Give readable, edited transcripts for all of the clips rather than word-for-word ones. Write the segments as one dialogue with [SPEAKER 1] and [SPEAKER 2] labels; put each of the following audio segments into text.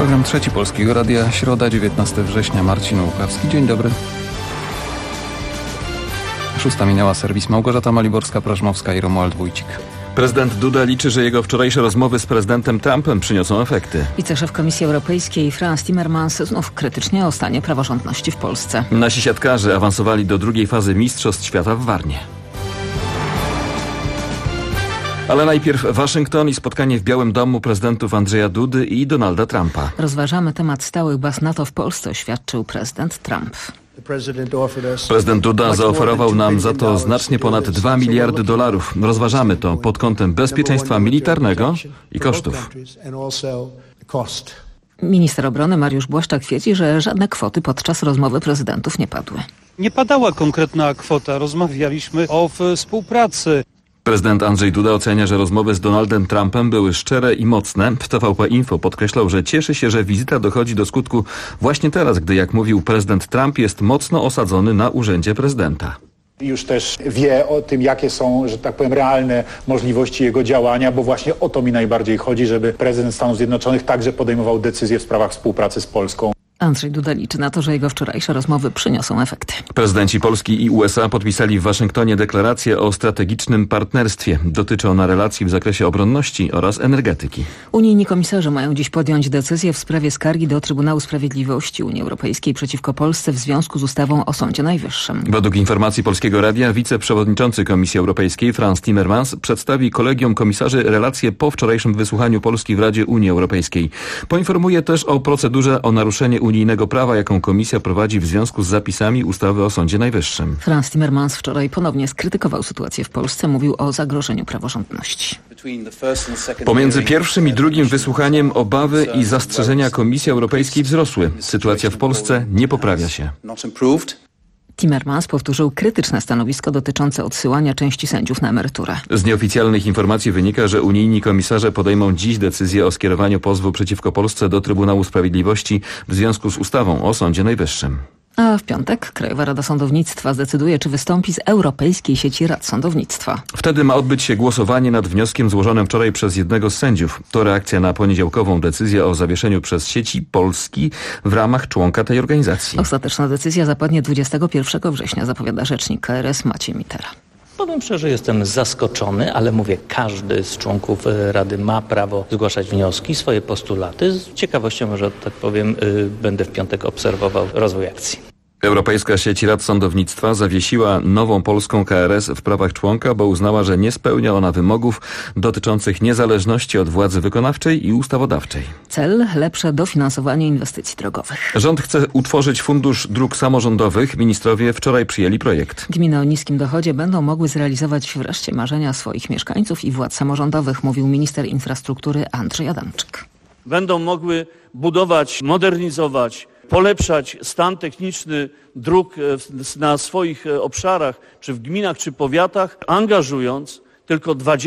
[SPEAKER 1] Program Trzeci Polskiego Radia, środa, 19 września, Marcin Łukawski. Dzień dobry. 6 minęła, serwis Małgorzata Maliborska-Prażmowska i Romuald Wójcik.
[SPEAKER 2] Prezydent Duda liczy, że jego wczorajsze rozmowy z prezydentem Trumpem przyniosą efekty.
[SPEAKER 3] Wiceszef Komisji Europejskiej Frans Timmermans znów krytycznie o stanie praworządności w Polsce.
[SPEAKER 2] Nasi siatkarze awansowali do drugiej fazy Mistrzostw Świata w Warnie. Ale najpierw Waszyngton i spotkanie w Białym Domu prezydentów Andrzeja Dudy i Donalda Trumpa.
[SPEAKER 3] Rozważamy temat stałych baz NATO w Polsce, oświadczył prezydent Trump.
[SPEAKER 2] Prezydent Duda zaoferował nam za to znacznie ponad $2 miliardy. Rozważamy to pod kątem bezpieczeństwa militarnego i kosztów.
[SPEAKER 3] Minister obrony Mariusz Błaszczak twierdzi, że żadne kwoty podczas rozmowy prezydentów nie padły.
[SPEAKER 4] Nie padała konkretna kwota, rozmawialiśmy o współpracy.
[SPEAKER 2] Prezydent Andrzej Duda ocenia, że rozmowy z Donaldem Trumpem były szczere i mocne. W TVP Info podkreślał, że cieszy się, że wizyta dochodzi do skutku właśnie teraz, gdy, jak mówił prezydent Trump, jest mocno osadzony na urzędzie prezydenta.
[SPEAKER 5] Już też wie o tym, jakie są, że tak powiem, realne możliwości jego działania, bo właśnie o to mi najbardziej chodzi, żeby prezydent Stanów Zjednoczonych także podejmował decyzje w sprawach współpracy z Polską.
[SPEAKER 3] Andrzej Duda liczy na to, że jego wczorajsze rozmowy przyniosą efekty.
[SPEAKER 2] Prezydenci Polski i USA podpisali w Waszyngtonie deklarację o strategicznym partnerstwie. Dotyczy ona relacji w zakresie obronności oraz energetyki.
[SPEAKER 3] Unijni komisarze mają dziś podjąć decyzję w sprawie skargi do Trybunału Sprawiedliwości Unii Europejskiej przeciwko Polsce w związku z ustawą o Sądzie Najwyższym.
[SPEAKER 2] Według informacji Polskiego Radia wiceprzewodniczący Komisji Europejskiej Frans Timmermans przedstawi kolegium komisarzy relacje po wczorajszym wysłuchaniu Polski w Radzie Unii Europejskiej. Poinformuje też o procedurze o naruszenie unijnego prawa, jaką Komisja prowadzi w związku z zapisami ustawy o Sądzie Najwyższym.
[SPEAKER 3] Frans Timmermans wczoraj ponownie skrytykował sytuację w Polsce, mówił o zagrożeniu praworządności.
[SPEAKER 2] Pomiędzy pierwszym i drugim wysłuchaniem obawy i zastrzeżenia Komisji Europejskiej wzrosły. Sytuacja w Polsce nie poprawia się.
[SPEAKER 3] Timmermans powtórzył krytyczne stanowisko dotyczące odsyłania części sędziów na emeryturę.
[SPEAKER 2] Z nieoficjalnych informacji wynika, że unijni komisarze podejmą dziś decyzję o skierowaniu pozwu przeciwko Polsce do Trybunału Sprawiedliwości w związku z ustawą o Sądzie Najwyższym.
[SPEAKER 3] A w piątek Krajowa Rada Sądownictwa zdecyduje, czy wystąpi z Europejskiej Sieci Rad Sądownictwa.
[SPEAKER 2] Wtedy ma odbyć się głosowanie nad wnioskiem złożonym wczoraj przez jednego z sędziów. To reakcja na poniedziałkową decyzję o zawieszeniu przez sieci Polski w ramach członka tej organizacji.
[SPEAKER 3] Ostateczna decyzja zapadnie 21 września, zapowiada rzecznik KRS Maciej Mitera.
[SPEAKER 6] Powiem szczerze, jestem zaskoczony, ale mówię, każdy z członków Rady ma prawo zgłaszać wnioski, swoje postulaty. Z ciekawością, że tak powiem, będę w piątek obserwował rozwój akcji.
[SPEAKER 2] Europejska Sieć Rad Sądownictwa zawiesiła nową polską KRS w prawach członka, bo uznała, że nie spełnia ona wymogów dotyczących niezależności od władzy wykonawczej i ustawodawczej.
[SPEAKER 3] Cel: lepsze dofinansowanie inwestycji drogowych.
[SPEAKER 2] Rząd chce utworzyć Fundusz Dróg Samorządowych. Ministrowie wczoraj przyjęli projekt.
[SPEAKER 3] Gminy o niskim dochodzie będą mogły zrealizować wreszcie marzenia swoich mieszkańców i władz samorządowych, mówił minister infrastruktury Andrzej Adamczyk.
[SPEAKER 7] Będą mogły budować, modernizować, polepszać stan techniczny dróg na swoich obszarach, czy w gminach, czy powiatach, angażując tylko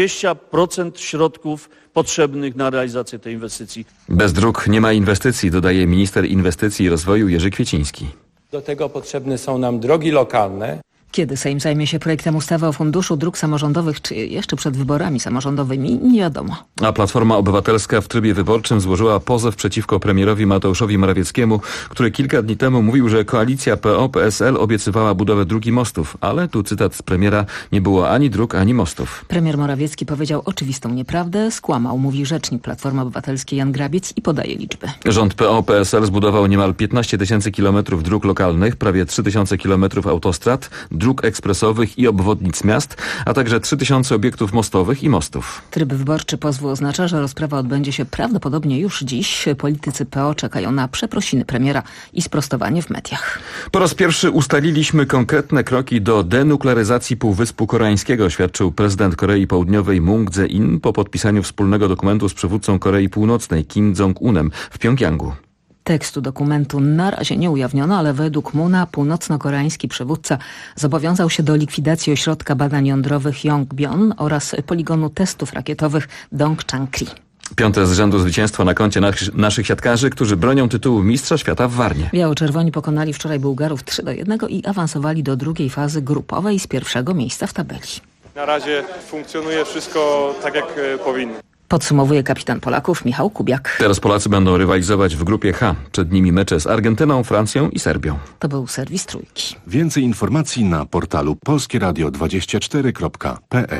[SPEAKER 7] 20% środków potrzebnych na realizację tej inwestycji.
[SPEAKER 2] Bez dróg nie ma inwestycji, dodaje minister inwestycji i rozwoju Jerzy Kwieciński.
[SPEAKER 8] Do tego potrzebne są nam drogi lokalne.
[SPEAKER 3] Kiedy Sejm zajmie się projektem ustawy o Funduszu Dróg Samorządowych, czy jeszcze przed wyborami samorządowymi, nie wiadomo.
[SPEAKER 2] A Platforma Obywatelska w trybie wyborczym złożyła pozew przeciwko premierowi Mateuszowi Morawieckiemu, który kilka dni temu mówił, że koalicja PO-PSL obiecywała budowę dróg i mostów, ale tu cytat z premiera: nie było ani dróg, ani mostów.
[SPEAKER 3] Premier Morawiecki powiedział oczywistą nieprawdę, skłamał, mówi rzecznik Platformy Obywatelskiej Jan Grabiec i podaje liczby.
[SPEAKER 2] Rząd PO-PSL zbudował niemal 15 000 kilometrów dróg lokalnych, prawie 3 000 kilometrów autostrad, dróg ekspresowych i obwodnic miast, a także 3000 obiektów mostowych i mostów.
[SPEAKER 3] Tryb wyborczy pozwu oznacza, że rozprawa odbędzie się prawdopodobnie już dziś. Politycy PO czekają na przeprosiny premiera i sprostowanie w mediach.
[SPEAKER 2] Po raz pierwszy ustaliliśmy konkretne kroki do denuklearyzacji Półwyspu Koreańskiego, oświadczył prezydent Korei Południowej Moon Jae-in po podpisaniu wspólnego dokumentu z przywódcą Korei Północnej Kim Jong-unem w Pjongjangu.
[SPEAKER 3] Tekstu dokumentu na razie nie ujawniono, ale według Moona północno-koreański przywódca zobowiązał się do likwidacji ośrodka badań jądrowych Yongbyon oraz poligonu testów rakietowych Dongchang-ri.
[SPEAKER 2] Piąte z rzędu zwycięstwo na koncie naszych siatkarzy, którzy bronią tytułu Mistrza Świata w Warnie.
[SPEAKER 3] Biało-czerwoni pokonali wczoraj Bułgarów 3-1 i awansowali do drugiej fazy grupowej z pierwszego miejsca w tabeli.
[SPEAKER 9] Na razie funkcjonuje wszystko tak, jak powinno.
[SPEAKER 3] Podsumowuje kapitan Polaków Michał Kubiak.
[SPEAKER 2] Teraz Polacy będą rywalizować w grupie H. Przed nimi mecze z Argentyną, Francją i Serbią.
[SPEAKER 3] To był serwis Trójki.
[SPEAKER 9] Więcej informacji na portalu polskieradio24.pl.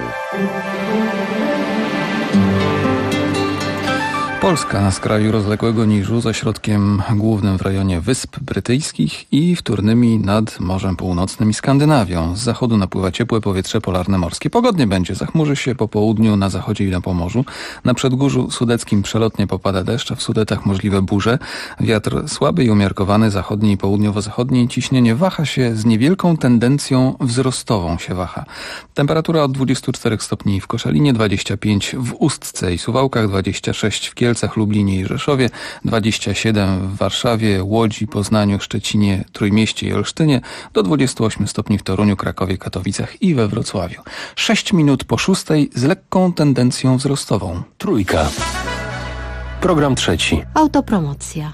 [SPEAKER 1] Polska na skraju rozległego niżu z ośrodkiem głównym w rejonie Wysp Brytyjskich i wtórnymi nad Morzem Północnym i Skandynawią. Z zachodu napływa ciepłe powietrze polarne morskie. Pogodnie będzie. Zachmurzy się po południu na zachodzie i na Pomorzu. Na Przedgórzu Sudeckim przelotnie popada deszcz, a w Sudetach możliwe burze. Wiatr słaby i umiarkowany, zachodni i południowo-zachodni. Ciśnienie waha się z niewielką tendencją wzrostową się waha. Temperatura od 24 stopni w Koszalinie, 25 w Ustce i Suwałkach, 26 w Kielcach, Lublinie i Rzeszowie, 27 w Warszawie, Łodzi, Poznaniu, Szczecinie, Trójmieście i Olsztynie, do 28 stopni w Toruniu, Krakowie, Katowicach i we Wrocławiu. 6 minut po 6 z lekką tendencją wzrostową.
[SPEAKER 10] Trójka. Program trzeci.
[SPEAKER 11] Autopromocja.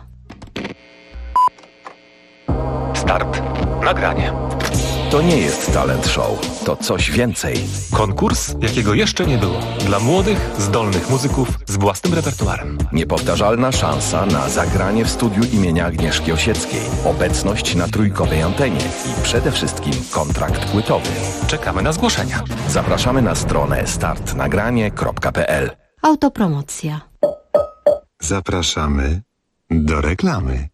[SPEAKER 10] Start. Nagranie.
[SPEAKER 12] To nie jest talent show, to coś więcej.
[SPEAKER 10] Konkurs, jakiego jeszcze nie było. Dla młodych, zdolnych muzyków z własnym repertuarem.
[SPEAKER 12] Niepowtarzalna szansa na zagranie w studiu imienia Agnieszki Osieckiej. Obecność na trójkowej antenie i przede wszystkim kontrakt płytowy.
[SPEAKER 10] Czekamy na zgłoszenia.
[SPEAKER 12] Zapraszamy na stronę startnagranie.pl.
[SPEAKER 11] Autopromocja.
[SPEAKER 9] Zapraszamy do reklamy.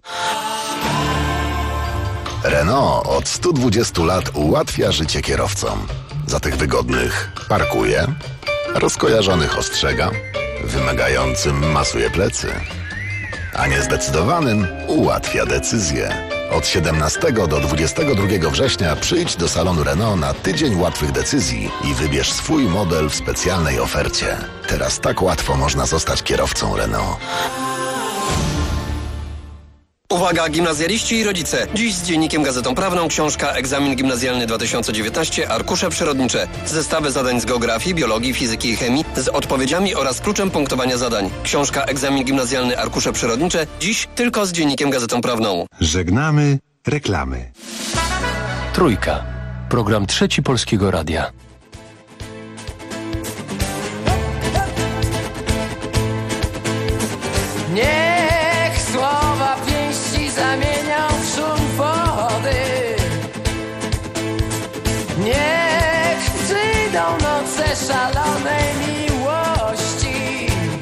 [SPEAKER 13] Renault od 120 lat ułatwia życie kierowcom. Za tych wygodnych parkuje, rozkojarzonych ostrzega, wymagającym masuje plecy, a niezdecydowanym ułatwia decyzję. Od 17 do 22 września przyjdź do salonu Renault na tydzień łatwych decyzji i wybierz swój model w specjalnej ofercie. Teraz tak łatwo można zostać kierowcą Renault.
[SPEAKER 14] Uwaga, gimnazjaliści i rodzice! Dziś z Dziennikiem Gazetą Prawną książka Egzamin Gimnazjalny 2019, arkusze przyrodnicze. Zestawy zadań z geografii, biologii, fizyki i chemii z odpowiedziami oraz kluczem punktowania zadań. Książka Egzamin Gimnazjalny, arkusze przyrodnicze. Dziś tylko z Dziennikiem Gazetą Prawną.
[SPEAKER 9] Żegnamy reklamy.
[SPEAKER 10] Trójka. Program trzeci Polskiego Radia.
[SPEAKER 15] Niech słowa pięści zamienią w szum wody. Niech przyjdą noce szalonej miłości.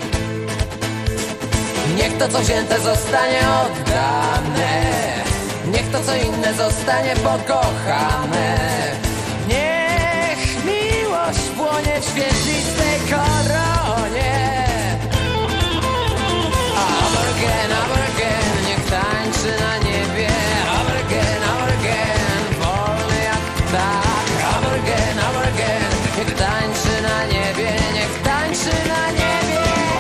[SPEAKER 15] Niech to co wzięte zostanie oddane. Niech to co inne zostanie pokochane. Niech miłość płonie w świetlistej koronie. Aborgen, niech tańczy na niebie. Aborgen, wolny jak ptak. Aborgen, niech tańczy na niebie. Niech tańczy na niebie.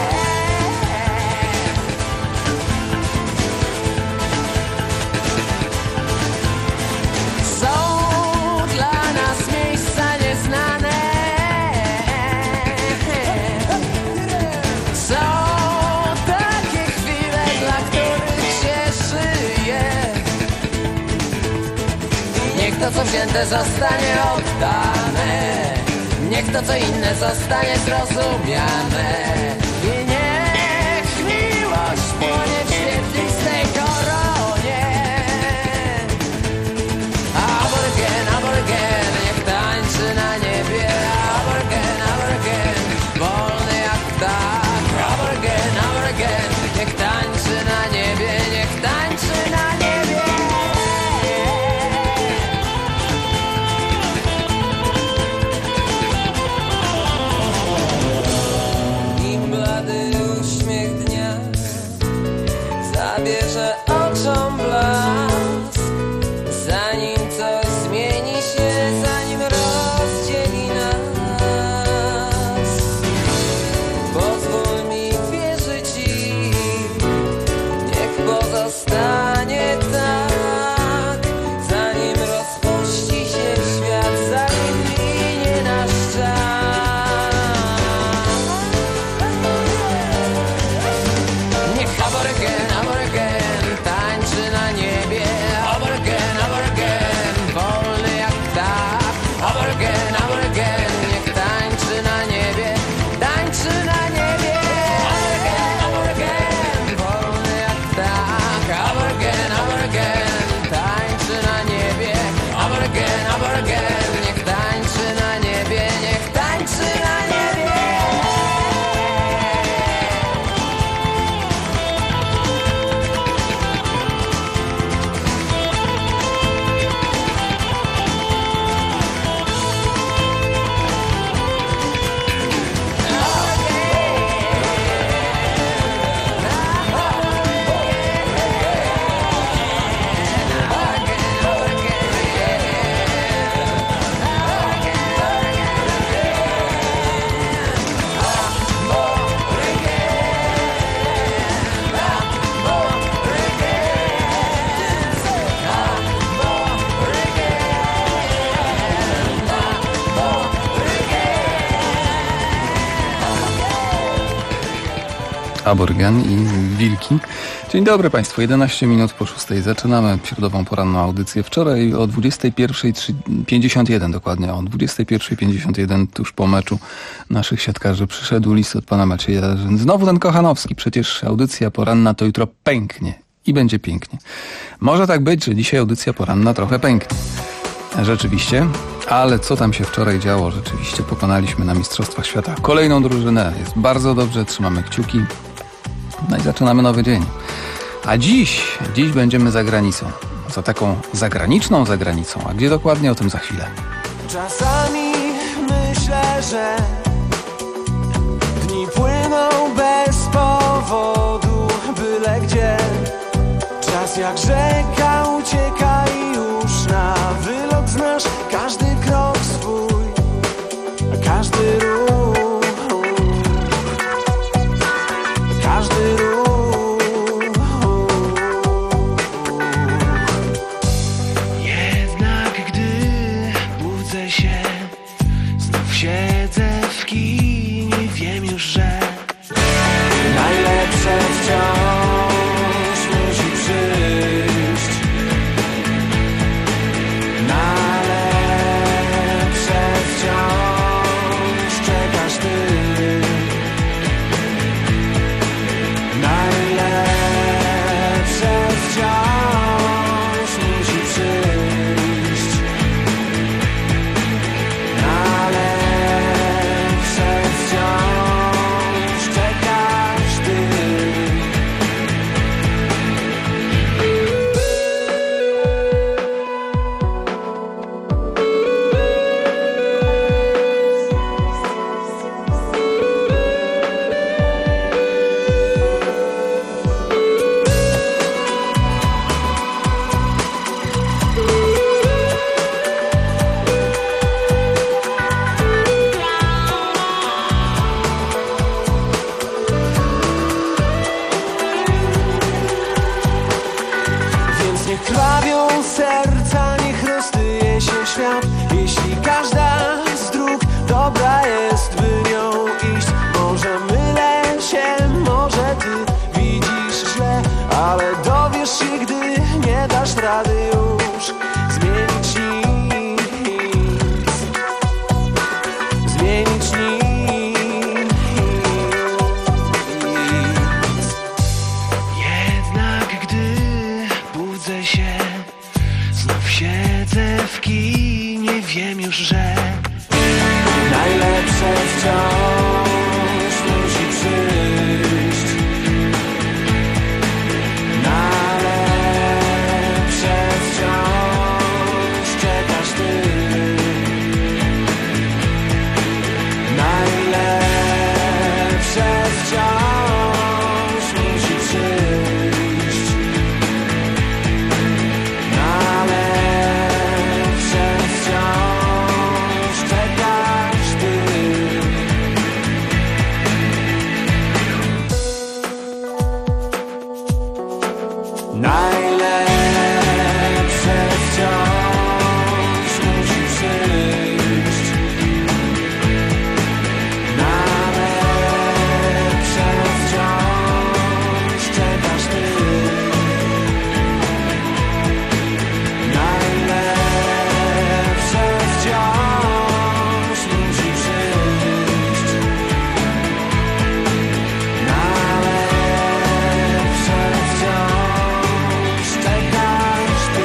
[SPEAKER 15] Są dla nas miejsca nieznane. Są takie chwile, dla których się żyje. Niech to co wzięte zostanie oddane. Niech to co inne zostanie zrozumiane. I niech miłość płonie w świetlistej koronie. Aborgen, niech tańczy na niebie. Aborgen, wolny jak ptak. Aborgen, niech tańczy na niebie. Niech tańczy na niebie. I blady uśmiech dnia
[SPEAKER 1] Aborgan i wilki. Dzień dobry Państwu, 11 minut po 6. Zaczynamy środową poranną audycję. Wczoraj o 21:51 dokładnie, o 21:51 tuż po meczu naszych siatkarzy przyszedł list od pana Macieja. Znowu ten Kochanowski, przecież audycja poranna to jutro pęknie i będzie pięknie. Może tak być, że dzisiaj audycja poranna trochę pęknie. Rzeczywiście, ale co tam się wczoraj działo? Rzeczywiście pokonaliśmy na Mistrzostwach Świata kolejną drużynę. Jest bardzo dobrze, trzymamy kciuki. No i zaczynamy nowy dzień. A dziś będziemy za granicą. Za taką zagraniczną zagranicą. A gdzie dokładnie? O tym za chwilę.
[SPEAKER 16] Czasami myślę, że dni płyną bez powodu, byle gdzie. Czas jak rzeka ucieka i już na wylot znasz każdy krok swój, każdy ruch, każdy ruch. Jednak gdy budzę się, znów siedzę w kinie, wiem już, że najlepsze wciąż musi przyjść. Na lepsze wciąż czekasz ty. Najlepsze wciąż musi przyjść. Na lepsze wciąż czekasz ty. Więc niech krwawią serca, niech roztyje się świat. Jeśli każda z dróg dobra jest, by nią iść. Może mylę się, może ty widzisz źle, ale dowiesz się, gdy nie dasz rady już zmienić nic. Zmienić nic. Jednak gdy budzę się, znów siedzę w kinie, wiem już, że najlepsze wciąż musi przyjść. Na lepsze wciąż czekasz ty. Najlepsze wciąż musi przyjść. Na lepsze wciąż czekasz ty. Najlepsze wciąż musi przyjść. Na lepsze wciąż czekasz ty. Najlepsze wciąż musi przyjść. Najlepsze wciąż czekasz ty.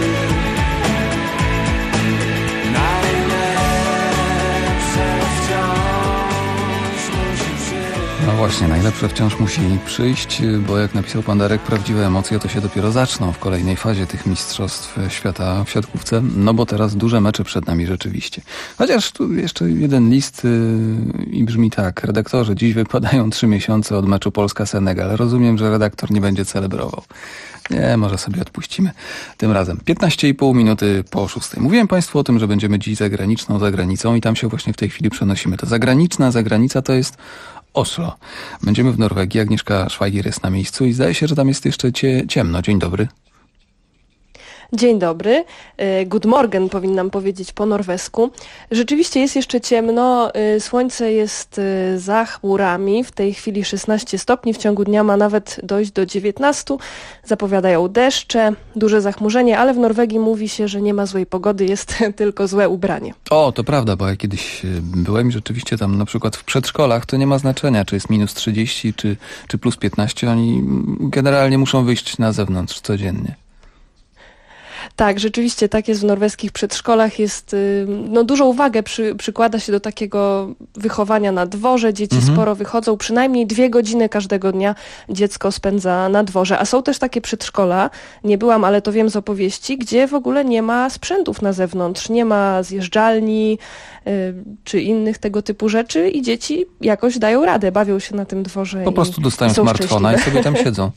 [SPEAKER 16] Najlepsze wciąż musi przyjść.
[SPEAKER 1] No właśnie, najlepsze wciąż musi przyjść, bo jak napisał pan Darek, prawdziwe emocje to się dopiero zaczną w kolejnej fazie tych Mistrzostw Świata w siatkówce, no bo teraz duże mecze przed nami rzeczywiście. Chociaż tu jeszcze jeden list i brzmi tak: redaktorze, dziś wypadają 3 miesiące od meczu Polska-Senegal. Rozumiem, że redaktor nie będzie celebrował. Nie, może sobie odpuścimy tym razem. 15,5 minuty po 6. Mówiłem Państwu o tym, że będziemy dziś zagraniczną zagranicą i tam się właśnie w tej chwili przenosimy. To zagraniczna zagranica to jest Oslo. Będziemy w Norwegii. Agnieszka Szwagier jest na miejscu i zdaje się, że tam jest jeszcze ciemno. Dzień dobry.
[SPEAKER 17] Dzień dobry. Good morgen powinnam powiedzieć po norwesku. Rzeczywiście jest jeszcze ciemno, słońce jest za chmurami, w tej chwili 16 stopni, w ciągu dnia ma nawet dojść do 19. Zapowiadają deszcze, duże zachmurzenie, ale w Norwegii mówi się, że nie ma złej pogody, jest tylko złe ubranie.
[SPEAKER 1] O, to prawda, bo ja kiedyś byłem i rzeczywiście tam na przykład w przedszkolach to nie ma znaczenia, czy jest minus 30, czy plus 15, oni generalnie muszą wyjść na zewnątrz codziennie.
[SPEAKER 17] Tak, rzeczywiście tak jest w norweskich przedszkolach. Jest, dużą uwagę przykłada się do takiego wychowania na dworze. Dzieci sporo wychodzą, przynajmniej 2 godziny każdego dnia dziecko spędza na dworze. A są też takie przedszkola, nie byłam, ale to wiem z opowieści, gdzie w ogóle nie ma sprzętów na zewnątrz, nie ma zjeżdżalni czy innych tego typu rzeczy i dzieci jakoś dają radę, bawią się na tym dworze.
[SPEAKER 1] Po prostu dostają smartfona i sobie tam siedzą.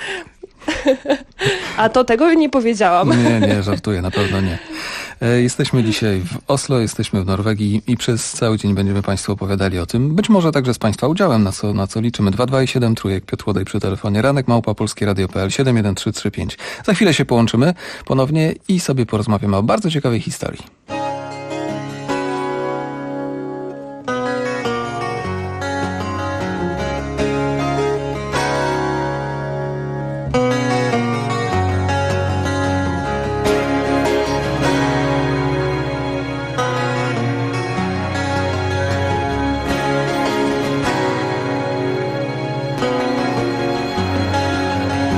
[SPEAKER 17] A to tego nie powiedziałam.
[SPEAKER 1] Nie, żartuję, na pewno nie. Jesteśmy dzisiaj w Oslo, jesteśmy w Norwegii i przez cały dzień będziemy Państwu opowiadali o tym. Być może także z Państwa udziałem, na co liczymy. 227 trójek, Piotr Łodej przy telefonie, ranek@polskieradio.pl 71335. Za chwilę się połączymy ponownie i sobie porozmawiamy o bardzo ciekawej historii.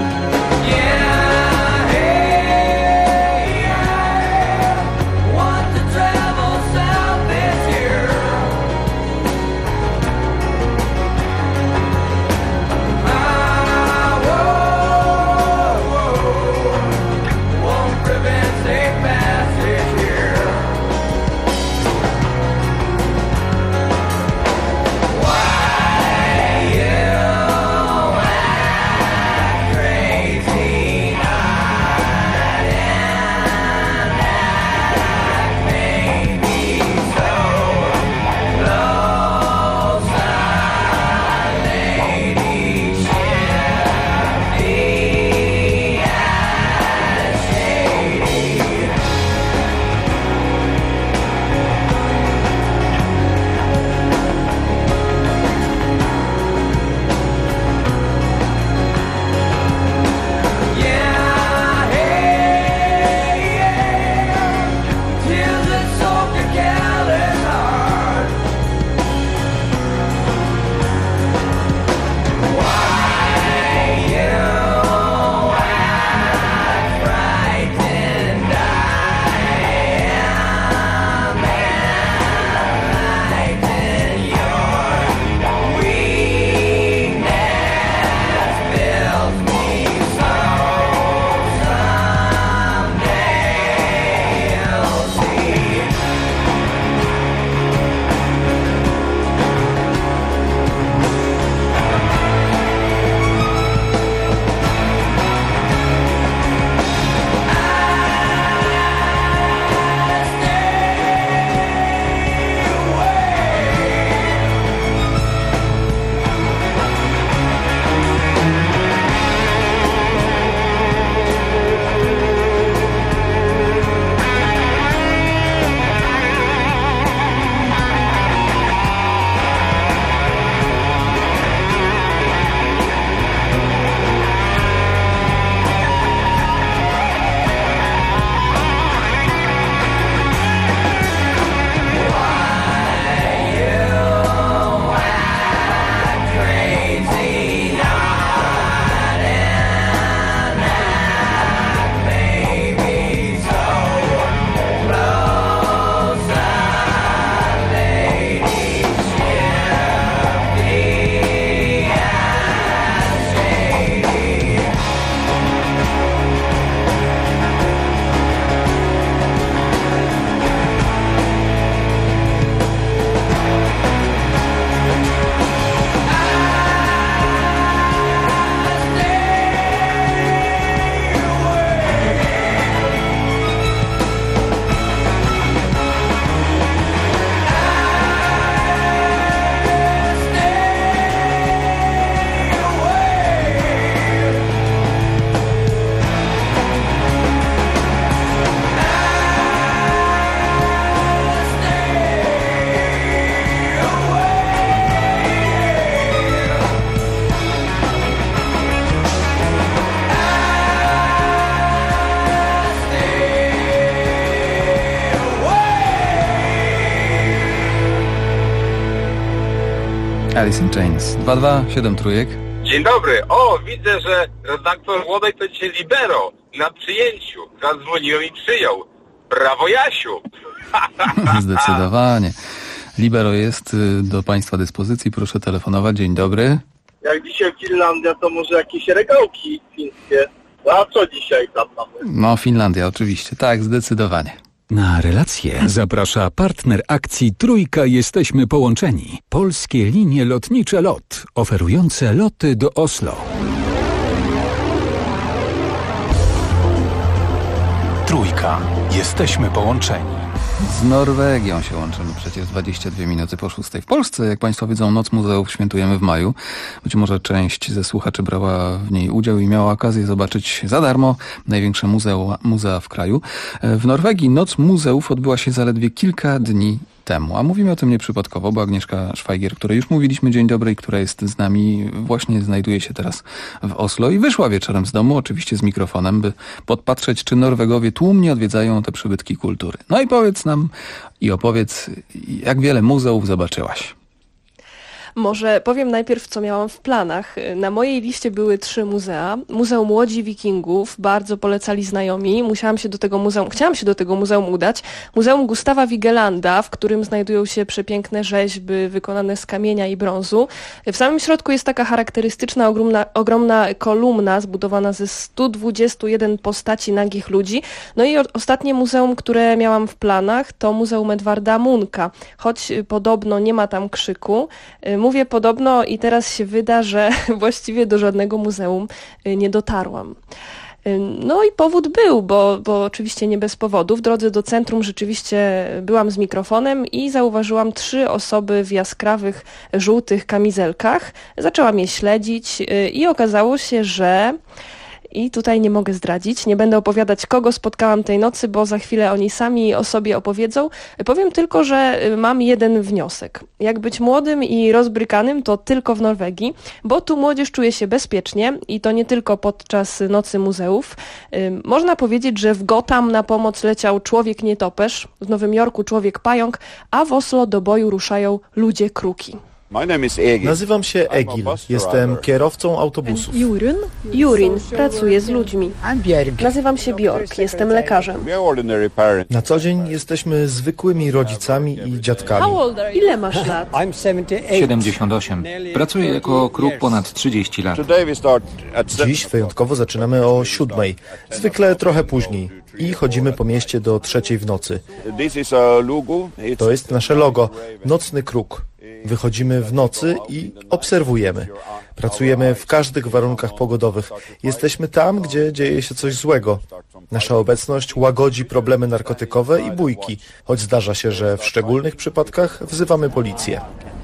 [SPEAKER 15] What
[SPEAKER 1] Alice in Chains. 227 trójek.
[SPEAKER 18] Dzień dobry. O, widzę, że redaktor Włodek to dzisiaj libero na przyjęciu. Zadzwoniłem i przyjął. Brawo, Jasiu.
[SPEAKER 1] Zdecydowanie. Libero jest do Państwa dyspozycji. Proszę telefonować. Dzień dobry.
[SPEAKER 19] Jak dzisiaj Finlandia, to może jakieś regałki fińskie. A co dzisiaj tam mamy?
[SPEAKER 1] No, Finlandia oczywiście. Tak, zdecydowanie.
[SPEAKER 20] Na relację zaprasza partner akcji Trójka Jesteśmy Połączeni. Polskie linie lotnicze LOT, oferujące loty do Oslo.
[SPEAKER 10] Trójka. Jesteśmy połączeni.
[SPEAKER 1] Z Norwegią się łączymy przecież 22 minuty po 6. W Polsce, jak Państwo wiedzą, Noc Muzeów świętujemy w maju. Być może część ze słuchaczy brała w niej udział i miała okazję zobaczyć za darmo największe muzea w kraju. W Norwegii Noc Muzeów odbyła się zaledwie kilka dni temu. A mówimy o tym nieprzypadkowo, bo Agnieszka Szwajgier, której już mówiliśmy dzień dobry i która jest z nami, właśnie znajduje się teraz w Oslo i wyszła wieczorem z domu, oczywiście z mikrofonem, by podpatrzeć, czy Norwegowie tłumnie odwiedzają te przybytki kultury. No i powiedz nam i opowiedz, jak wiele muzeów zobaczyłaś.
[SPEAKER 17] Może powiem najpierw, co miałam w planach. Na mojej liście były 3 muzea. Muzeum Łodzi Wikingów, bardzo polecali znajomi. Chciałam się do tego muzeum udać. Muzeum Gustawa Vigelanda, w którym znajdują się przepiękne rzeźby wykonane z kamienia i brązu. W samym środku jest taka charakterystyczna, ogromna kolumna zbudowana ze 121 postaci nagich ludzi. No i ostatnie muzeum, które miałam w planach, to Muzeum Edwarda Munka. Choć podobno nie ma tam krzyku. Mówię podobno i teraz się wyda, że właściwie do żadnego muzeum nie dotarłam. No i powód był, bo oczywiście nie bez powodu. W drodze do centrum rzeczywiście byłam z mikrofonem i zauważyłam 3 osoby w jaskrawych, żółtych kamizelkach. Zaczęłam je śledzić i okazało się, że... I tutaj nie mogę zdradzić, nie będę opowiadać, kogo spotkałam tej nocy, bo za chwilę oni sami o sobie opowiedzą. Powiem tylko, że mam jeden wniosek. Jak być młodym i rozbrykanym, to tylko w Norwegii, bo tu młodzież czuje się bezpiecznie i to nie tylko podczas Nocy Muzeów. Można powiedzieć, że w Gotham na pomoc leciał człowiek nietoperz, w Nowym Jorku człowiek pająk, a w Oslo do boju ruszają ludzie kruki.
[SPEAKER 21] Nazywam się Egil, jestem kierowcą autobusów.
[SPEAKER 17] Jurin, pracuję z ludźmi. Nazywam się Bjork, jestem lekarzem.
[SPEAKER 21] Na co dzień jesteśmy zwykłymi rodzicami i dziadkami.
[SPEAKER 17] Ile masz lat?
[SPEAKER 22] 78. Pracuję jako kruk ponad 30 lat.
[SPEAKER 21] Dziś wyjątkowo zaczynamy o 7, zwykle trochę później i chodzimy po mieście do 3 w nocy. To jest nasze logo, Nocny Kruk. Wychodzimy w nocy i obserwujemy. Pracujemy w każdych warunkach pogodowych. Jesteśmy tam, gdzie dzieje się coś złego. Nasza obecność łagodzi problemy narkotykowe i bójki, choć zdarza się, że w szczególnych przypadkach wzywamy policję.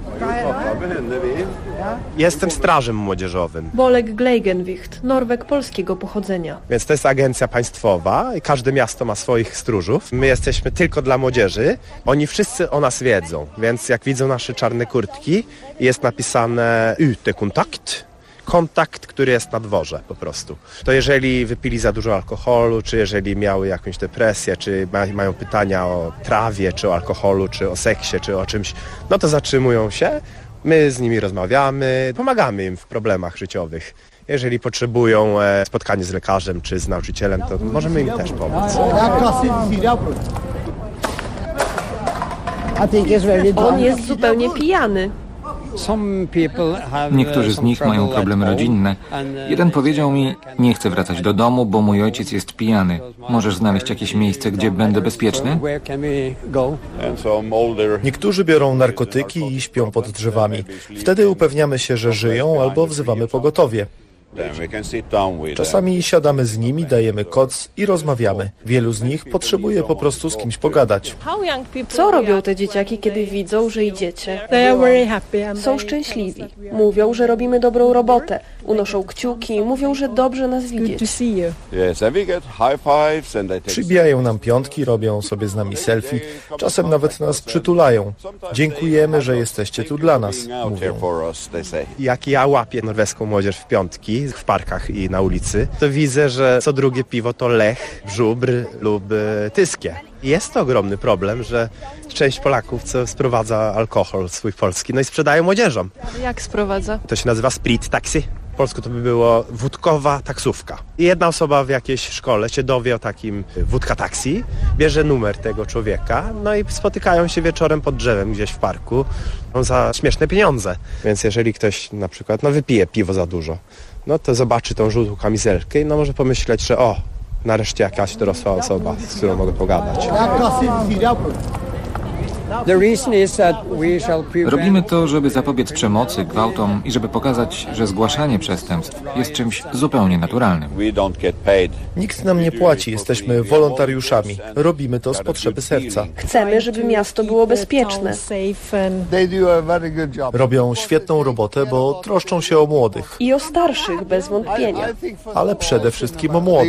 [SPEAKER 23] Jestem strażem młodzieżowym.
[SPEAKER 17] Bolek Gleigenwicht, Norweg polskiego pochodzenia.
[SPEAKER 23] Więc to jest agencja państwowa i każde miasto ma swoich stróżów. My jesteśmy tylko dla młodzieży. Oni wszyscy o nas wiedzą, więc jak widzą nasze czarne kurtki, jest napisane Utekontakt. Kontakt, który jest na dworze po prostu. To jeżeli wypili za dużo alkoholu, czy jeżeli miały jakąś depresję, czy mają pytania o trawie, czy o alkoholu, czy o seksie, czy o czymś, no to zatrzymują się, my z nimi rozmawiamy, pomagamy im w problemach życiowych. Jeżeli potrzebują spotkanie z lekarzem, czy z nauczycielem, to możemy im też pomóc.
[SPEAKER 17] On jest zupełnie pijany.
[SPEAKER 22] Niektórzy z nich mają problemy rodzinne. Jeden powiedział mi, nie chcę wracać do domu, bo mój ojciec jest pijany. Możesz znaleźć jakieś miejsce, gdzie będę bezpieczny?
[SPEAKER 21] Niektórzy biorą narkotyki i śpią pod drzewami. Wtedy upewniamy się, że żyją, albo wzywamy pogotowie. Czasami siadamy z nimi, dajemy koc i rozmawiamy. Wielu z nich potrzebuje po prostu z kimś pogadać.
[SPEAKER 17] Co robią te dzieciaki, kiedy widzą, że idziecie? Są szczęśliwi. Mówią, że robimy dobrą robotę. Unoszą kciuki, mówią, że dobrze nas widzieć.
[SPEAKER 21] Przybijają nam piątki, robią sobie z nami selfie. Czasem nawet nas przytulają. Dziękujemy, że jesteście tu dla nas, mówią.
[SPEAKER 23] Jak ja łapię norweską młodzież w piątki, i w parkach i na ulicy, to widzę, że co drugie piwo to Lech, Bżubr lub Tyskie. Jest to ogromny problem, że część Polaków co sprowadza alkohol swój polski, no i sprzedają młodzieżom.
[SPEAKER 17] Jak sprowadza?
[SPEAKER 23] To się nazywa sprit taxi. W polsku to by było wódkowa taksówka. I jedna osoba w jakiejś szkole się dowie o takim wódka taksi, bierze numer tego człowieka, no i spotykają się wieczorem pod drzewem gdzieś w parku za śmieszne pieniądze. Więc jeżeli ktoś na przykład wypije piwo za dużo, no to zobaczy tą żółtą kamizelkę i może pomyśleć, że nareszcie jakaś dorosła osoba, z którą mogę pogadać.
[SPEAKER 22] Robimy to, żeby zapobiec przemocy, gwałtom i żeby pokazać, że zgłaszanie przestępstw jest czymś zupełnie naturalnym.
[SPEAKER 21] Nikt nam nie płaci, jesteśmy wolontariuszami. Robimy to z potrzeby serca.
[SPEAKER 17] Chcemy, żeby miasto było bezpieczne.
[SPEAKER 21] Robią świetną robotę, bo troszczą się o młodych.
[SPEAKER 17] I o starszych, bez wątpienia.
[SPEAKER 21] Ale przede wszystkim o młodych.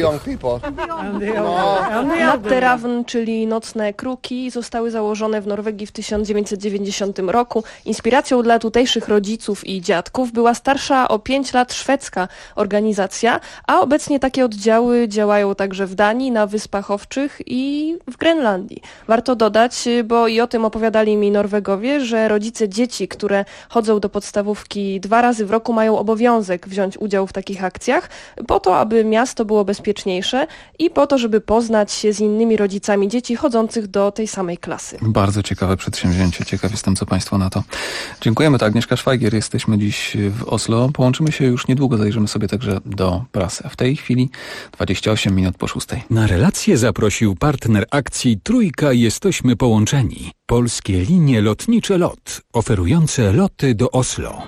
[SPEAKER 17] Natteravn, czyli nocne kruki, zostały założone w Norwegii w 1990 roku. Inspiracją dla tutejszych rodziców i dziadków była starsza o 5 lat szwedzka organizacja, a obecnie takie oddziały działają także w Danii, na Wyspach Owczych i w Grenlandii. Warto dodać, bo i o tym opowiadali mi Norwegowie, że rodzice dzieci, które chodzą do podstawówki 2 razy w roku, mają obowiązek wziąć udział w takich akcjach, po to, aby miasto było bezpieczniejsze i po to, żeby poznać się z innymi rodzicami dzieci chodzących do tej samej klasy.
[SPEAKER 1] Bardzo ciekawe przedsięwzięcie. Ciekaw jestem, co Państwo na to. Dziękujemy. To Agnieszka Szwajgier. Jesteśmy dziś w Oslo. Połączymy się już niedługo. Zajrzymy sobie także do prasy. A w tej chwili 28 minut po 6.
[SPEAKER 20] Na relację zaprosił partner akcji Trójka Jesteśmy Połączeni. Polskie linie lotnicze LOT, oferujące loty do Oslo.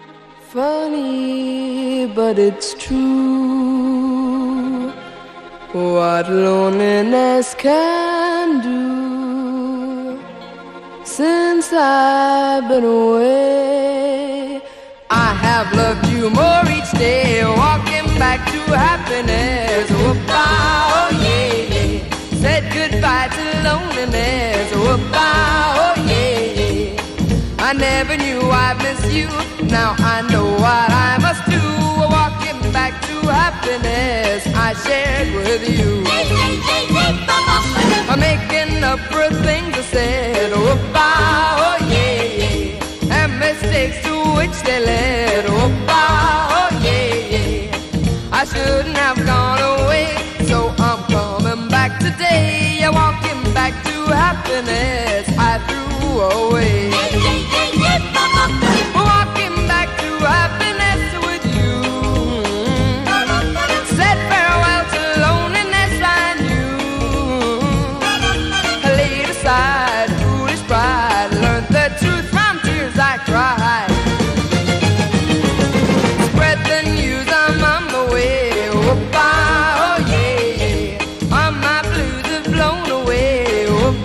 [SPEAKER 15] Funny, but it's true. What loneliness can do. Since I've been away, I have loved you more each day, walking back to happiness. Oh yeah. Said goodbye to loneliness. Oh yeah. I never knew I'd miss you. Now I know what I must do. Walking back to happiness I shared with you. I'm making up for things I said. Oh yeah. And mistakes to which they led. Oh yeah. I shouldn't have gone away, so I'm coming back today. Walking back to happiness I threw away. Walking back to happiness with you. Said farewell to loneliness I knew. I laid aside foolish pride, learned the truth from tears I cried. Spread the news, I'm on my way. Oh yeah. All my blues have blown away. Oh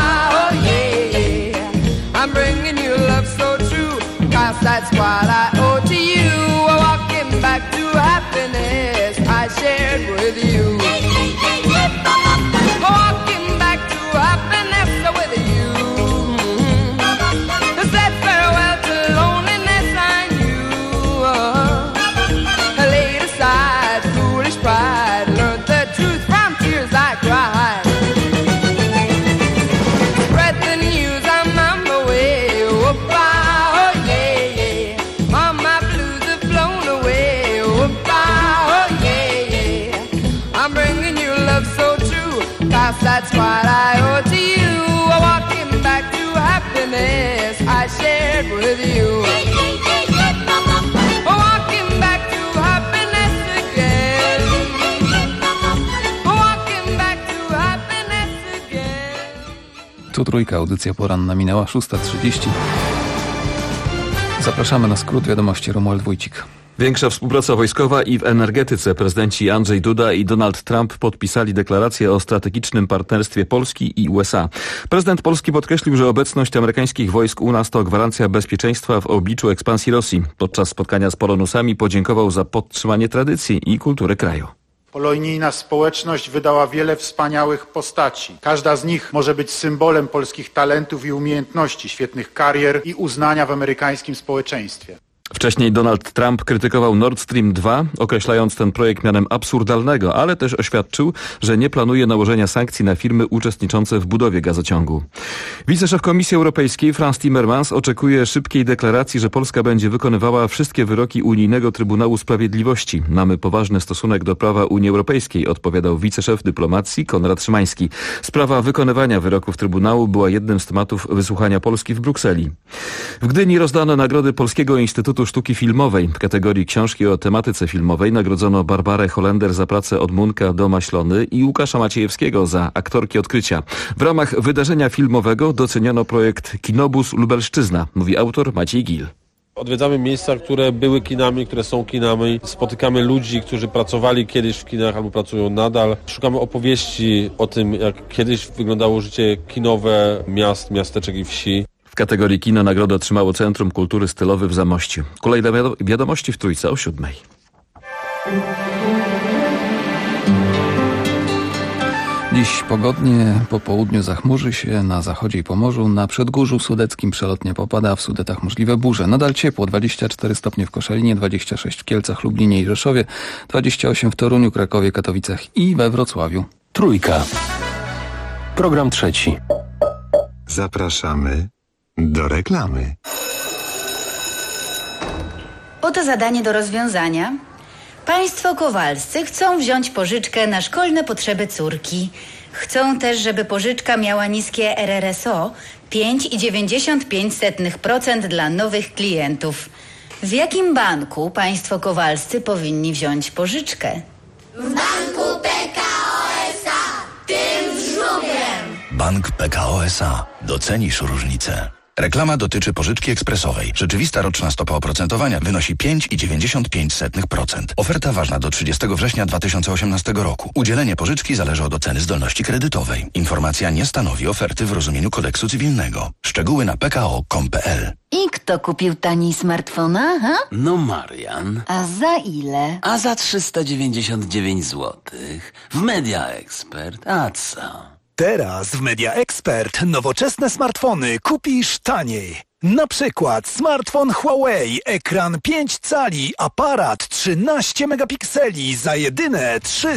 [SPEAKER 15] yeah. I'm bringing you love so true, 'cause that's what I owe to you. Walking back to happiness I shared with you. Walking back to happiness with you. Said farewell to loneliness I knew. I laid aside foolish pride, learned the truth from tears I cried. Spread the news, I'm on my way. Oh yeah. All my blues have blown away. Oh yeah. I'm bringing you love so true, 'cause that's what I owe to you. Walking back to happiness I shared with you. Walking back to happiness again. Walking back to happiness again.
[SPEAKER 1] Tu Trójka, audycja poranna minęła 6:30. Zapraszamy na skrót wiadomości. Romuald Wójcik.
[SPEAKER 2] Większa współpraca wojskowa i w energetyce. Prezydenci Andrzej Duda i Donald Trump podpisali deklarację o strategicznym partnerstwie Polski i USA. Prezydent Polski podkreślił, że obecność amerykańskich wojsk u nas to gwarancja bezpieczeństwa w obliczu ekspansji Rosji. Podczas spotkania z polonusami podziękował za podtrzymanie tradycji i kultury kraju.
[SPEAKER 4] Polonijna społeczność wydała wiele wspaniałych postaci. Każda z nich może być symbolem polskich talentów i umiejętności, świetnych karier i uznania w amerykańskim społeczeństwie.
[SPEAKER 2] Wcześniej Donald Trump krytykował Nord Stream 2, określając ten projekt mianem absurdalnego, ale też oświadczył, że nie planuje nałożenia sankcji na firmy uczestniczące w budowie gazociągu. Wiceszef Komisji Europejskiej Frans Timmermans oczekuje szybkiej deklaracji, że Polska będzie wykonywała wszystkie wyroki Unijnego Trybunału Sprawiedliwości. Mamy poważny stosunek do prawa Unii Europejskiej, odpowiadał wiceszef dyplomacji Konrad Szymański. Sprawa wykonywania wyroków Trybunału była jednym z tematów wysłuchania Polski w Brukseli. W Gdyni rozdano nagrody Polskiego Instytutu Sztuki Filmowej. W kategorii książki o tematyce filmowej nagrodzono Barbarę Holender za pracę Od Munka do Maślony i Łukasza Maciejewskiego za aktorki odkrycia. W ramach wydarzenia filmowego doceniono projekt Kinobus Lubelszczyzna, mówi autor Maciej Gil.
[SPEAKER 5] Odwiedzamy miejsca, które były kinami, które są kinami. Spotykamy ludzi, którzy pracowali kiedyś w kinach albo pracują nadal. Szukamy opowieści o tym, jak kiedyś wyglądało życie kinowe miast, miasteczek i wsi.
[SPEAKER 2] W kategorii kino nagrodę otrzymało Centrum Kultury Stylowy w Zamościu. Kolejne wiadomości w Trójce o 7:00.
[SPEAKER 1] Dziś pogodnie, po południu zachmurzy się, na zachodzie i Pomorzu, na Przedgórzu Sudeckim przelotnie popada, w Sudetach możliwe burze. Nadal ciepło, 24 stopnie w Koszalinie, 26 w Kielcach, Lublinie i Rzeszowie, 28 w Toruniu, Krakowie, Katowicach i we Wrocławiu.
[SPEAKER 10] Trójka. Program trzeci.
[SPEAKER 9] Zapraszamy do reklamy.
[SPEAKER 6] Oto zadanie do rozwiązania. Państwo Kowalscy chcą wziąć pożyczkę na szkolne potrzeby córki. Chcą też, żeby pożyczka miała niskie RRSO 5,95% dla nowych klientów. W jakim banku państwo Kowalscy powinni wziąć pożyczkę?
[SPEAKER 7] W banku PKO SA, tym z żubrem.
[SPEAKER 24] Bank PKO SA. Docenisz różnicę. Reklama dotyczy pożyczki ekspresowej. Rzeczywista roczna stopa oprocentowania wynosi 5,95%. Oferta ważna do 30 września 2018 roku. Udzielenie pożyczki zależy od oceny zdolności kredytowej. Informacja nie stanowi oferty w rozumieniu kodeksu cywilnego. Szczegóły na pko.com.pl.
[SPEAKER 6] I kto kupił taniej smartfona, ha?
[SPEAKER 25] No Marian.
[SPEAKER 6] A za ile?
[SPEAKER 25] A za 399 zł. W Media Expert. A co?
[SPEAKER 26] Teraz w Media Expert nowoczesne smartfony kupisz taniej. Na przykład smartfon Huawei, ekran 5 cali, aparat 13 megapikseli za jedyne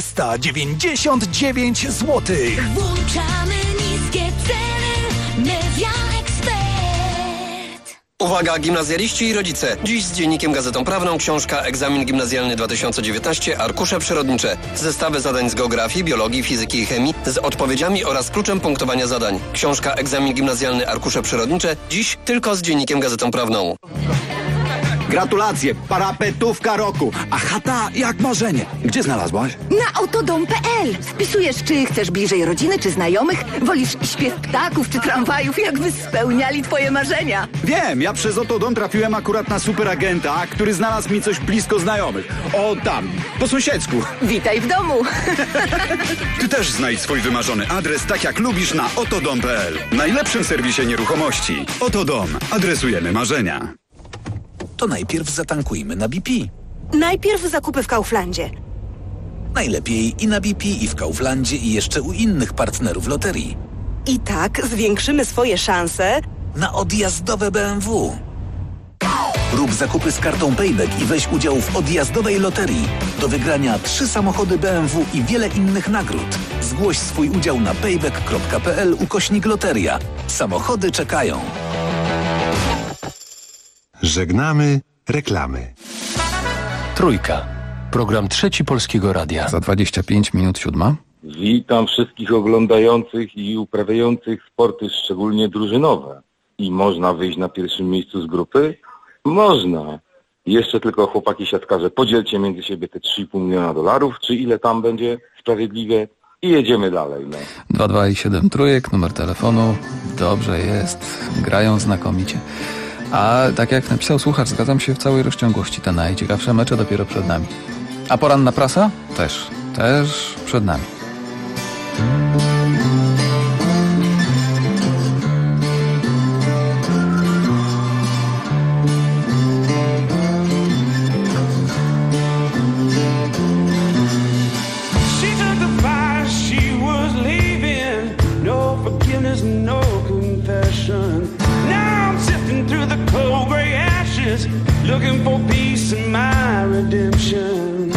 [SPEAKER 26] 399 zł.
[SPEAKER 7] Włączamy niskie ceny. Media Expert.
[SPEAKER 14] Uwaga, gimnazjaliści i rodzice. Dziś z Dziennikiem Gazetą Prawną książka Egzamin Gimnazjalny 2019, arkusze przyrodnicze. Zestawy zadań z geografii, biologii, fizyki i chemii z odpowiedziami oraz kluczem punktowania zadań. Książka Egzamin Gimnazjalny, arkusze przyrodnicze. Dziś tylko z Dziennikiem Gazetą Prawną.
[SPEAKER 27] Gratulacje, parapetówka roku. A chata jak marzenie. Gdzie znalazłaś?
[SPEAKER 28] Na autodom.pl. Wpisujesz, czy chcesz bliżej rodziny, czy znajomych, wolisz śpiew ptaków, czy tramwajów, jakby spełniali twoje marzenia.
[SPEAKER 27] Wiem, ja przez Autodom trafiłem akurat na superagenta, który znalazł mi coś blisko znajomych. O tam, po sąsiedzku.
[SPEAKER 28] Witaj w domu.
[SPEAKER 27] Ty też znajdź swój wymarzony adres tak jak lubisz na autodom.pl. Najlepszym serwisie nieruchomości. Autodom. Adresujemy marzenia.
[SPEAKER 29] To najpierw zatankujmy na BP.
[SPEAKER 28] Najpierw zakupy w Kauflandzie.
[SPEAKER 29] Najlepiej i na BP, i w Kauflandzie, i jeszcze u innych partnerów loterii.
[SPEAKER 28] I tak zwiększymy swoje szanse
[SPEAKER 29] na odjazdowe BMW. Rób zakupy z kartą Payback i weź udział w odjazdowej loterii. Do wygrania 3 samochody BMW i wiele innych nagród. Zgłoś swój udział na payback.pl/loteria. Samochody czekają.
[SPEAKER 9] Żegnamy reklamy.
[SPEAKER 10] Trójka. Program trzeci Polskiego Radia.
[SPEAKER 1] Za 25 minut 7:00.
[SPEAKER 30] Witam wszystkich oglądających i uprawiających sporty, szczególnie drużynowe. I można wyjść na pierwszym miejscu z grupy? Można. Jeszcze tylko chłopaki siatkarze, podzielcie między siebie te $3,5 miliona, czy ile tam będzie sprawiedliwie i jedziemy dalej. No.
[SPEAKER 1] 2, i 7 trójek, numer telefonu. Dobrze jest. Grają znakomicie. A tak jak napisał słuchacz, zgadzam się w całej rozciągłości. Te najciekawsze mecze dopiero przed nami. A poranna prasa? Też przed nami.
[SPEAKER 16] No confession. Now I'm sifting through the cold gray ashes. years, looking for peace and my redemption.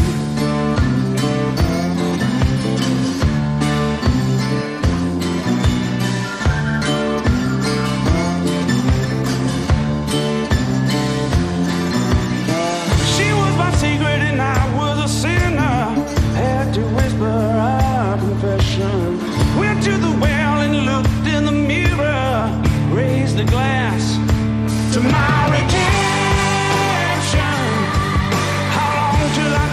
[SPEAKER 16] She was my secret and I was a sinner. Had to whisper our confession. Went to the well and looked in the mirror. Raised the glass to my redemption. How long till I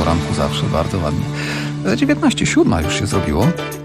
[SPEAKER 1] poranku zawsze, bardzo ładnie. 19:07 już się zrobiło.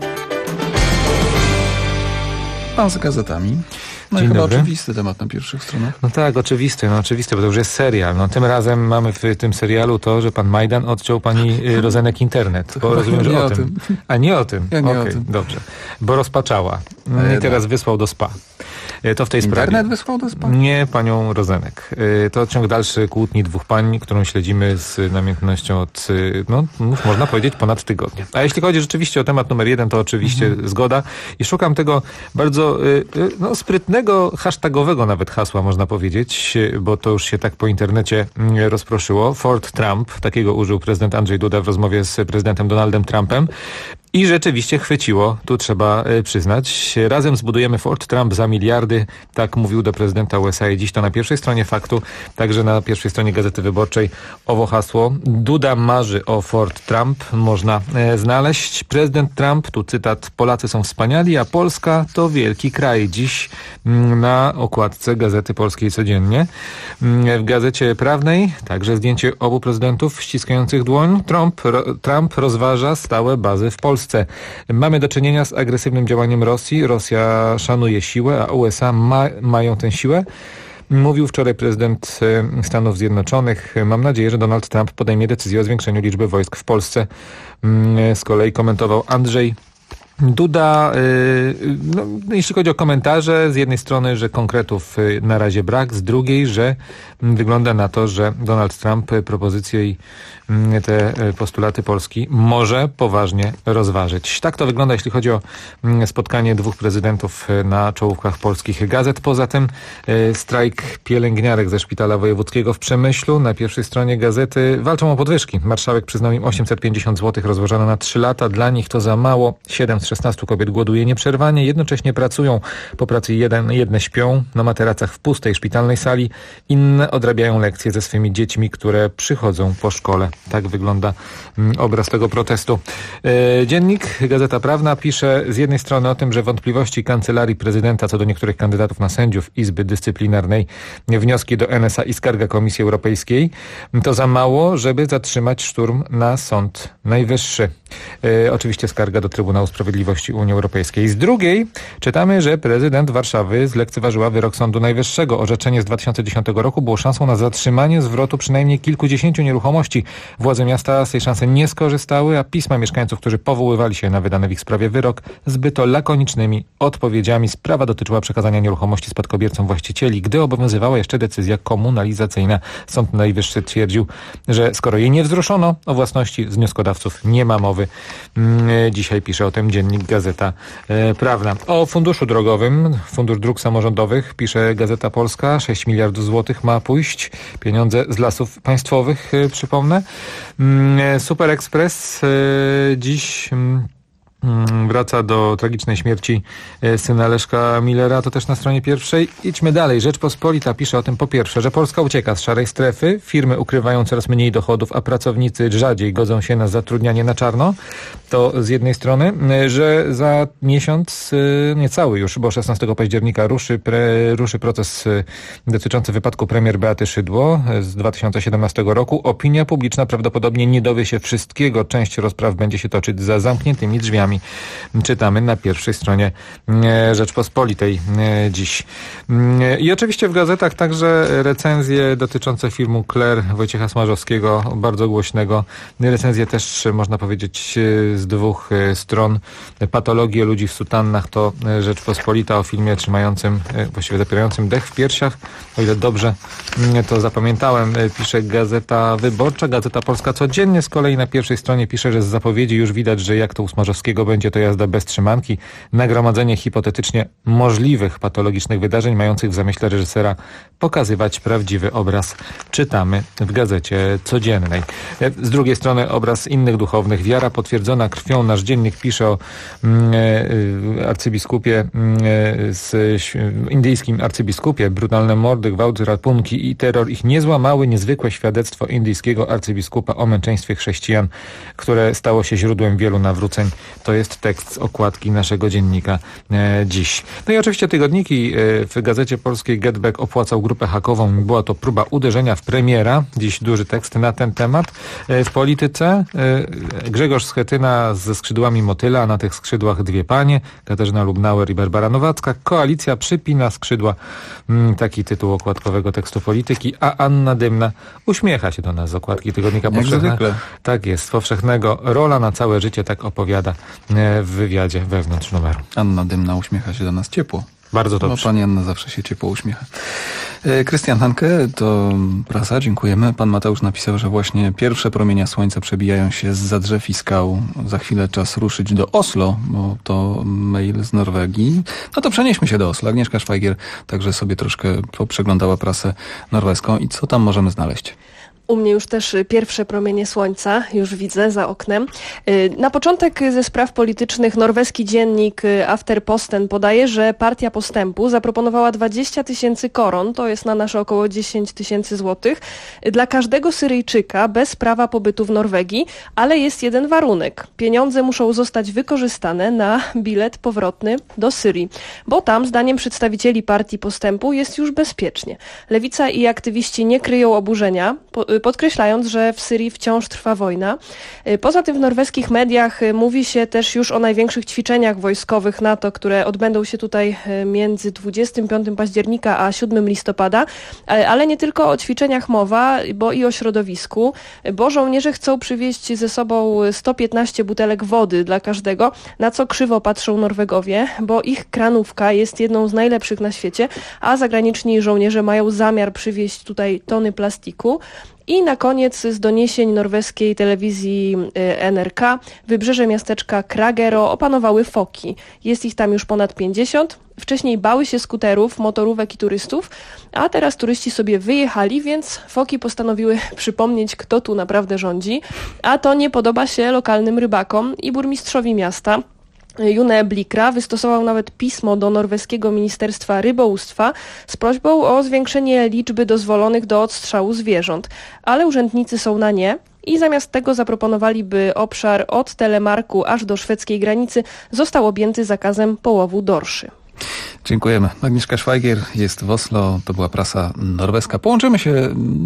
[SPEAKER 1] Pan z gazetami. No
[SPEAKER 3] Dzień
[SPEAKER 1] i chyba
[SPEAKER 3] dobry.
[SPEAKER 1] oczywisty temat na pierwszych stronach.
[SPEAKER 3] No tak, oczywisty, bo to już jest serial. No, tym razem mamy w tym serialu to, że pan Majdan odciął pani Rozenek internet. Bo rozumiem, że
[SPEAKER 1] nie
[SPEAKER 3] o
[SPEAKER 1] o
[SPEAKER 3] tym.
[SPEAKER 1] tym.
[SPEAKER 3] A nie o tym.
[SPEAKER 1] Ja nie
[SPEAKER 3] Okej,
[SPEAKER 1] o tym.
[SPEAKER 3] dobrze. Bo rozpaczała. I teraz wysłał do SPA. To w tej sprawie.
[SPEAKER 1] Internet wysłał do SPA?
[SPEAKER 3] Nie, panią Rozenek. To ciąg dalszy kłótni dwóch pań, którą śledzimy z namiętnością od, można powiedzieć, ponad tygodnia. A jeśli chodzi rzeczywiście o temat numer 1, to oczywiście zgoda. I szukam tego bardzo sprytnego, hashtagowego nawet hasła, można powiedzieć, bo to już się tak po internecie rozproszyło. Fort Trump, takiego użył prezydent Andrzej Duda w rozmowie z prezydentem Donaldem Trumpem. I rzeczywiście chwyciło, tu trzeba przyznać. Razem zbudujemy Fort Trump za miliardy, tak mówił do prezydenta USA i dziś to na pierwszej stronie Faktu, także na pierwszej stronie Gazety Wyborczej owo hasło. Duda marzy o Fort Trump, można znaleźć. Prezydent Trump, tu cytat, Polacy są wspaniali, a Polska to wielki kraj. Dziś na okładce Gazety Polskiej codziennie. W Gazecie Prawnej także zdjęcie obu prezydentów ściskających dłoń. Trump rozważa stałe bazy w Polsce. Mamy do czynienia z agresywnym działaniem Rosji. Rosja szanuje siłę, a USA mają tę siłę. Mówił wczoraj prezydent Stanów Zjednoczonych. Mam nadzieję, że Donald Trump podejmie decyzję o zwiększeniu liczby wojsk w Polsce. Z kolei komentował Andrzej Duda, jeśli chodzi o komentarze, z jednej strony, że konkretów na razie brak, z drugiej, że wygląda na to, że Donald Trump propozycje i te postulaty Polski może poważnie rozważyć. Tak to wygląda, jeśli chodzi o spotkanie dwóch prezydentów na czołówkach polskich gazet. Poza tym strajk pielęgniarek ze Szpitala Wojewódzkiego w Przemyślu. Na pierwszej stronie gazety walczą o podwyżki. Marszałek przyznał im 850 zł rozłożone na 3 lata. Dla nich to za mało. 7 z 16 kobiet głoduje nieprzerwanie. Jednocześnie pracują. Po pracy jedne śpią na materacach w pustej szpitalnej sali. Inne odrabiają lekcje ze swymi dziećmi, które przychodzą po szkole. Tak wygląda obraz tego protestu. Dziennik, Gazeta Prawna pisze z jednej strony o tym, że wątpliwości Kancelarii Prezydenta co do niektórych kandydatów na sędziów Izby Dyscyplinarnej, wnioski do NSA i skarga Komisji Europejskiej to za mało, żeby zatrzymać szturm na Sąd Najwyższy. Oczywiście skarga do Trybunału Sprawiedliwości Unii Europejskiej. Z drugiej czytamy, że prezydent Warszawy zlekceważyła wyrok Sądu Najwyższego. Orzeczenie z 2010 roku było szansą na zatrzymanie zwrotu przynajmniej kilkudziesięciu nieruchomości. Władze miasta z tej szansy nie skorzystały, a pisma mieszkańców, którzy powoływali się na wydany w ich sprawie wyrok, zbyto lakonicznymi odpowiedziami. Sprawa dotyczyła przekazania nieruchomości spadkobiercom właścicieli. Gdy obowiązywała jeszcze decyzja komunalizacyjna, Sąd Najwyższy twierdził, że skoro jej nie wzruszono, o własności z wnioskodawców nie ma mowy. Dzisiaj pisze o tym dziennik Gazeta Prawna. O funduszu drogowym, Fundusz Dróg Samorządowych, pisze Gazeta Polska, 6 miliardów złotych ma pójść. Pieniądze z Lasów Państwowych, przypomnę. Super Express dziś wraca do tragicznej śmierci syna Leszka Millera, to też na stronie pierwszej. Idźmy dalej. Rzeczpospolita pisze o tym po pierwsze, że Polska ucieka z szarej strefy, firmy ukrywają coraz mniej dochodów, a pracownicy rzadziej godzą się na zatrudnianie na czarno. To z jednej strony, że za miesiąc, niecały już, bo 16 października ruszy proces dotyczący wypadku premier Beaty Szydło z 2017 roku. Opinia publiczna prawdopodobnie nie dowie się wszystkiego. Część rozpraw będzie się toczyć za zamkniętymi drzwiami. Czytamy na pierwszej stronie Rzeczpospolitej dziś. I oczywiście w gazetach także recenzje dotyczące filmu Claire Wojciecha Smarzowskiego, bardzo głośnego. Recenzje też, można powiedzieć, z dwóch stron. Patologie ludzi w sutannach to Rzeczpospolita o filmie trzymającym, właściwie zapierającym dech w piersiach. O ile dobrze to zapamiętałem, pisze Gazeta Wyborcza. Gazeta Polska codziennie z kolei na pierwszej stronie pisze, że z zapowiedzi już widać, że jak to u Smarzowskiego będzie to jazda bez trzymanki. Nagromadzenie hipotetycznie możliwych patologicznych wydarzeń mających w zamyśle reżysera pokazywać prawdziwy obraz. Czytamy w Gazecie Codziennej. Z drugiej strony obraz innych duchownych. Wiara potwierdzona krwią. Nasz dziennik pisze o arcybiskupie, indyjskim arcybiskupie. Brutalne mordy, gwałt, rapunki i terror ich nie złamały. Niezwykłe świadectwo indyjskiego arcybiskupa o męczeństwie chrześcijan, które stało się źródłem wielu nawróceń, to jest tekst z okładki naszego dziennika dziś. No i oczywiście tygodniki w Gazecie Polskiej Getback opłacał grupę hakową. Była to próba uderzenia w premiera. Dziś duży tekst na ten temat. W polityce Grzegorz Schetyna ze skrzydłami motyla, a na tych skrzydłach dwie panie, Katarzyna Lubnauer i Barbara Nowacka. Koalicja przypina skrzydła. Taki tytuł okładkowego tekstu polityki, a Anna Dymna uśmiecha się do nas z okładki tygodnika Powszechnego. Tak jest, Powszechnego. Rola na całe życie, tak opowiada w wywiadzie wewnątrz numeru.
[SPEAKER 1] Anna Dymna uśmiecha się do nas ciepło.
[SPEAKER 3] Bardzo dobrze.
[SPEAKER 1] No, pani Anna zawsze się ciepło uśmiecha. Krystian Hanke, to prasa, dziękujemy. Pan Mateusz napisał, że właśnie pierwsze promienie słońca przebijają się zza drzew i skał. Za chwilę czas ruszyć do Oslo, bo to mail z Norwegii. No to przenieśmy się do Oslo. Agnieszka Szwajgier także sobie troszkę poprzeglądała prasę norweską i co tam możemy znaleźć?
[SPEAKER 8] U mnie już też pierwsze promienie słońca, już widzę za oknem. Na początek ze spraw politycznych norweski dziennik Afterposten podaje, że Partia Postępu zaproponowała 20 000 koron, to jest na nasze około 10 000 złotych, dla każdego Syryjczyka bez prawa pobytu w Norwegii, ale jest jeden warunek. Pieniądze muszą zostać wykorzystane na bilet powrotny do Syrii, bo tam, zdaniem przedstawicieli Partii Postępu, jest już bezpiecznie. Lewica i aktywiści nie kryją oburzenia, podkreślając, że w Syrii wciąż trwa wojna. Poza tym w norweskich mediach mówi się też już o największych ćwiczeniach wojskowych NATO, które odbędą się tutaj między 25 października a 7 listopada, ale nie tylko o ćwiczeniach mowa, bo i o środowisku, bo żołnierze chcą przywieźć ze sobą 115 butelek wody dla każdego, na co krzywo patrzą Norwegowie, bo ich kranówka jest jedną z najlepszych na świecie, a zagraniczni żołnierze mają zamiar przywieźć tutaj tony plastiku. I na koniec z doniesień norweskiej telewizji NRK wybrzeże miasteczka Kragero opanowały foki. Jest ich tam już ponad 50. Wcześniej bały się skuterów, motorówek i turystów, a teraz turyści sobie wyjechali, więc foki postanowiły przypomnieć, kto tu naprawdę rządzi. A to nie podoba się lokalnym rybakom i burmistrzowi miasta. June Blikra wystosował nawet pismo do norweskiego Ministerstwa Rybołówstwa z prośbą o zwiększenie liczby dozwolonych do odstrzału zwierząt, ale urzędnicy są na nie i zamiast tego zaproponowali, by obszar od Telemarku aż do szwedzkiej granicy został objęty zakazem połowu dorszy.
[SPEAKER 1] Dziękujemy. Agnieszka Szwajgier jest w Oslo, to była prasa norweska. Połączymy się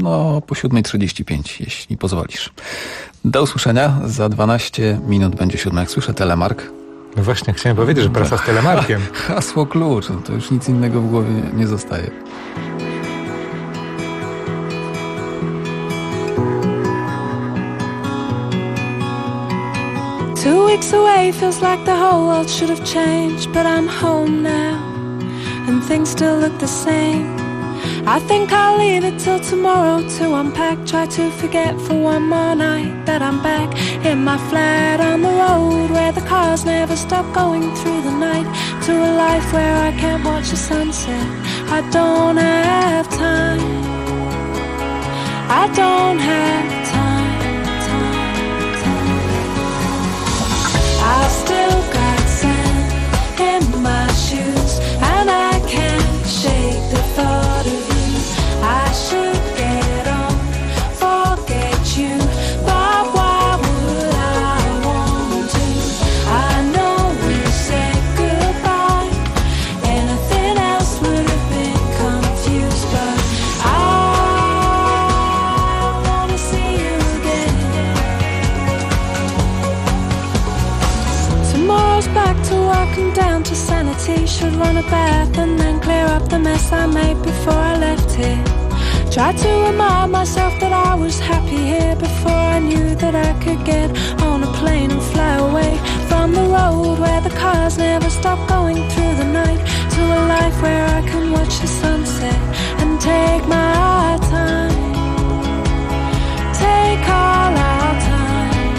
[SPEAKER 1] po 7:35, jeśli pozwolisz. Do usłyszenia. Za 12 minut będzie 7, jak słyszę Telemark.
[SPEAKER 3] No właśnie, chciałem powiedzieć, że praca z Telemarkiem.
[SPEAKER 1] Hasło klucz, to już nic innego w głowie nie zostaje.
[SPEAKER 11] 2 weeks away feels like the whole world should have changed, but I'm home now and things still look the same. I think I'll leave it till tomorrow to unpack, try to forget for one more night that I'm back in my flat on the road where the cars never stop going through the night, to a life where I can't watch the sunset. I don't have time, I don't have time. I've still got sand in my shoes and I can't shake the thought of you. I should get on, forget you, but why would I want to? I know we said goodbye, anything else would have been confused, but I wanna see you again. Tomorrow's back to work and down to sanity. Should run a bath and then clear up the mess I made before I left here. Try to remind myself that I was happy here before I knew that I could get on a plane and fly away from the road where the cars never stop going through the night, to a life where I can watch the sunset and take my time, take all our time.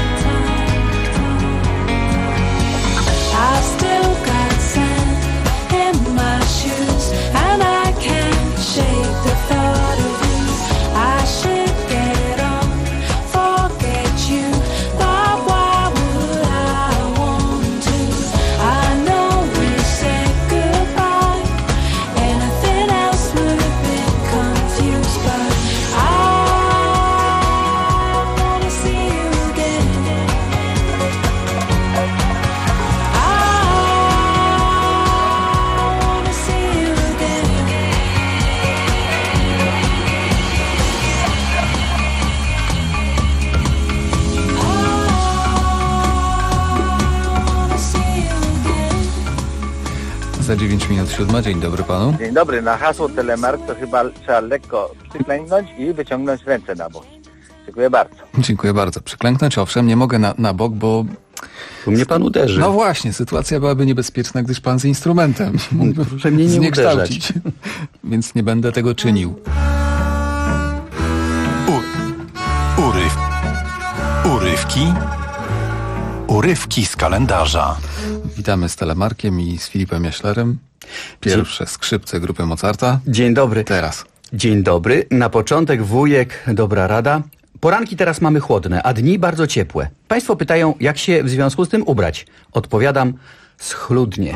[SPEAKER 11] I've still got sand in my shoes and I can't shake the thought of you. I should get on, forget you, but why would
[SPEAKER 1] 7:09. Dzień dobry panu.
[SPEAKER 12] Dzień dobry. Na hasło Telemark to chyba trzeba lekko przyklęknąć i wyciągnąć ręce na bok. Dziękuję bardzo.
[SPEAKER 1] Dziękuję bardzo. Przyklęknąć owszem, nie mogę na bok, bo...
[SPEAKER 13] Tu mnie pan uderzy.
[SPEAKER 1] No właśnie, sytuacja byłaby niebezpieczna, gdyż pan z instrumentem mógłby
[SPEAKER 13] Proszę mnie nie
[SPEAKER 1] zniekształcić. Więc nie będę tego czynił.
[SPEAKER 26] Urywki z kalendarza.
[SPEAKER 1] Witamy z Telemarkiem i z Filipem Jaślerem. Pierwsze skrzypce grupy Mozarta.
[SPEAKER 13] Dzień dobry.
[SPEAKER 1] Teraz.
[SPEAKER 13] Dzień dobry. Na początek wujek, dobra rada. Poranki teraz mamy chłodne, a dni bardzo ciepłe. Państwo pytają, jak się w związku z tym ubrać. Odpowiadam, schludnie.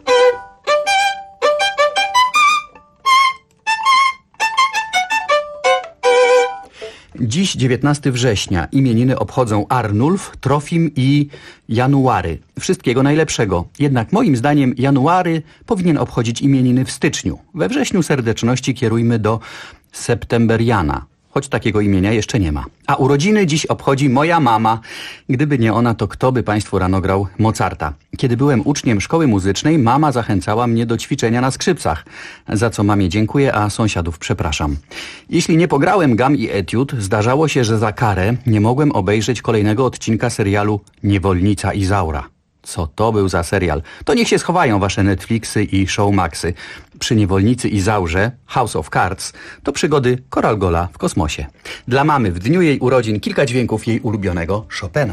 [SPEAKER 13] Dziś 19 września. Imieniny obchodzą Arnulf, Trofim i January. Wszystkiego najlepszego. Jednak moim zdaniem January powinien obchodzić imieniny w styczniu. We wrześniu serdeczności kierujmy do Septemberiana. Choć takiego imienia jeszcze nie ma. A urodziny dziś obchodzi moja mama. Gdyby nie ona, to kto by państwu rano grał Mozarta? Kiedy byłem uczniem szkoły muzycznej, mama zachęcała mnie do ćwiczenia na skrzypcach. Za co mamie dziękuję, a sąsiadów przepraszam. Jeśli nie pograłem gam i etiud, zdarzało się, że za karę nie mogłem obejrzeć kolejnego odcinka serialu Niewolnica Izaura. Co to był za serial? To niech się schowają wasze Netflixy i Showmaxy. Przy Niewolnicy Izaurze, House of Cards, to przygody Coral Gola w kosmosie. Dla mamy w dniu jej urodzin kilka dźwięków jej ulubionego Chopina.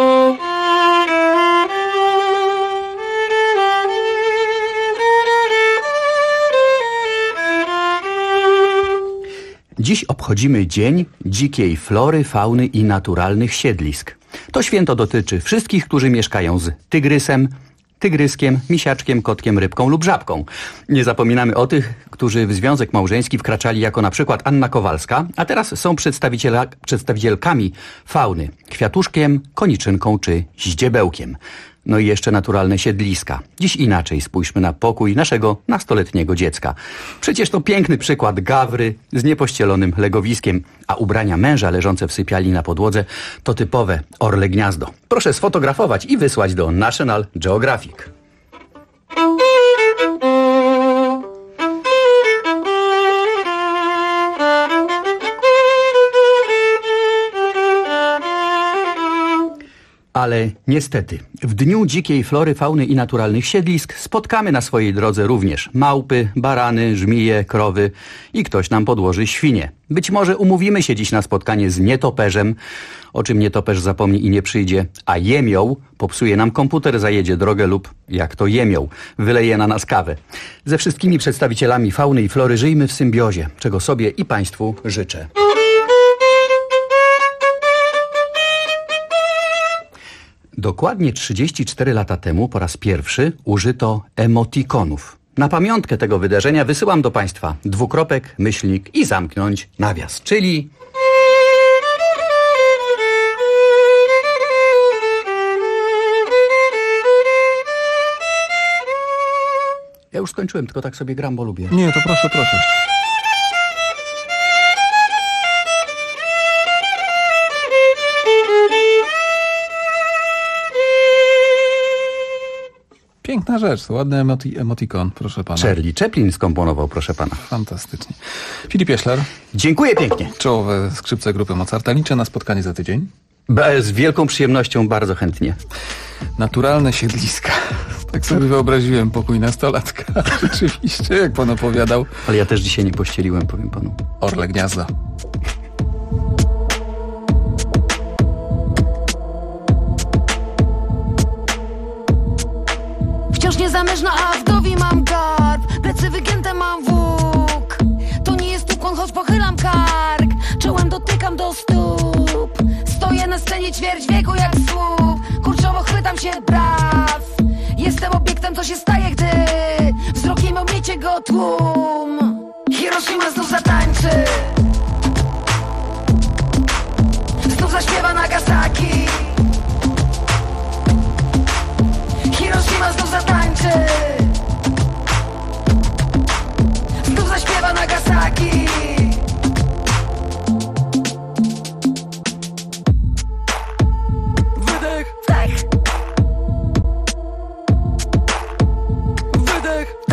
[SPEAKER 13] Dziś obchodzimy Dzień Dzikiej Flory, Fauny i Naturalnych Siedlisk. To święto dotyczy wszystkich, którzy mieszkają z tygrysem, tygryskiem, misiaczkiem, kotkiem, rybką lub żabką. Nie zapominamy o tych, którzy w związek małżeński wkraczali jako na przykład Anna Kowalska, a teraz są przedstawicielkami fauny, kwiatuszkiem, koniczynką czy ździebełkiem. No i jeszcze naturalne siedliska. Dziś inaczej spójrzmy na pokój naszego nastoletniego dziecka. Przecież to piękny przykład gawry z niepościelonym legowiskiem, a ubrania męża leżące w sypialni na podłodze to typowe orle gniazdo. Proszę sfotografować i wysłać do National Geographic. Ale niestety, w Dniu Dzikiej Flory, Fauny i Naturalnych Siedlisk spotkamy na swojej drodze również małpy, barany, żmije, krowy i ktoś nam podłoży świnie. Być może umówimy się dziś na spotkanie z nietoperzem, o czym nietoperz zapomni i nie przyjdzie, a jemioł popsuje nam komputer, zajedzie drogę lub, jak to jemioł, wyleje na nas kawę. Ze wszystkimi przedstawicielami fauny i flory żyjmy w symbiozie, czego sobie i państwu życzę. Dokładnie 34 lata temu po raz pierwszy użyto emotikonów. Na pamiątkę tego wydarzenia wysyłam do państwa dwukropek, myślnik i zamknąć nawias, czyli... Ja już skończyłem, tylko tak sobie gram, bo lubię.
[SPEAKER 1] Nie, to proszę, proszę. Piękna rzecz, to ładny emotikon, proszę pana.
[SPEAKER 13] Charlie Chaplin skomponował, proszę pana.
[SPEAKER 1] Fantastycznie. Filip Jaśler.
[SPEAKER 13] Dziękuję pięknie.
[SPEAKER 1] Czołowe skrzypce grupy Mozarta. Liczę na spotkanie za tydzień.
[SPEAKER 13] Z wielką przyjemnością, bardzo chętnie.
[SPEAKER 1] Naturalne siedliska. Tak sobie wyobraziłem pokój nastolatka. Rzeczywiście, jak pan opowiadał.
[SPEAKER 13] Ale ja też dzisiaj nie pościeliłem, powiem panu.
[SPEAKER 1] Orle gniazda.
[SPEAKER 7] Wciąż niezamężna, a wdowi mam garb. Plecy wygięte mam włók. To nie jest ukłon, choć pochylam kark. Czołem dotykam do stóp. Stoję na scenie ćwierć wieku jak słup. Kurczowo chwytam się braw. Jestem obiektem, co się staje, gdy wzrokiem omiecie go tłum. Hiroshima znów zatańczy. Znów zaśpiewa Nagasaki. Hiroshima znów zatańczy. Znów zaśpiewa Nagasaki. Wydech, wdech. Wydech,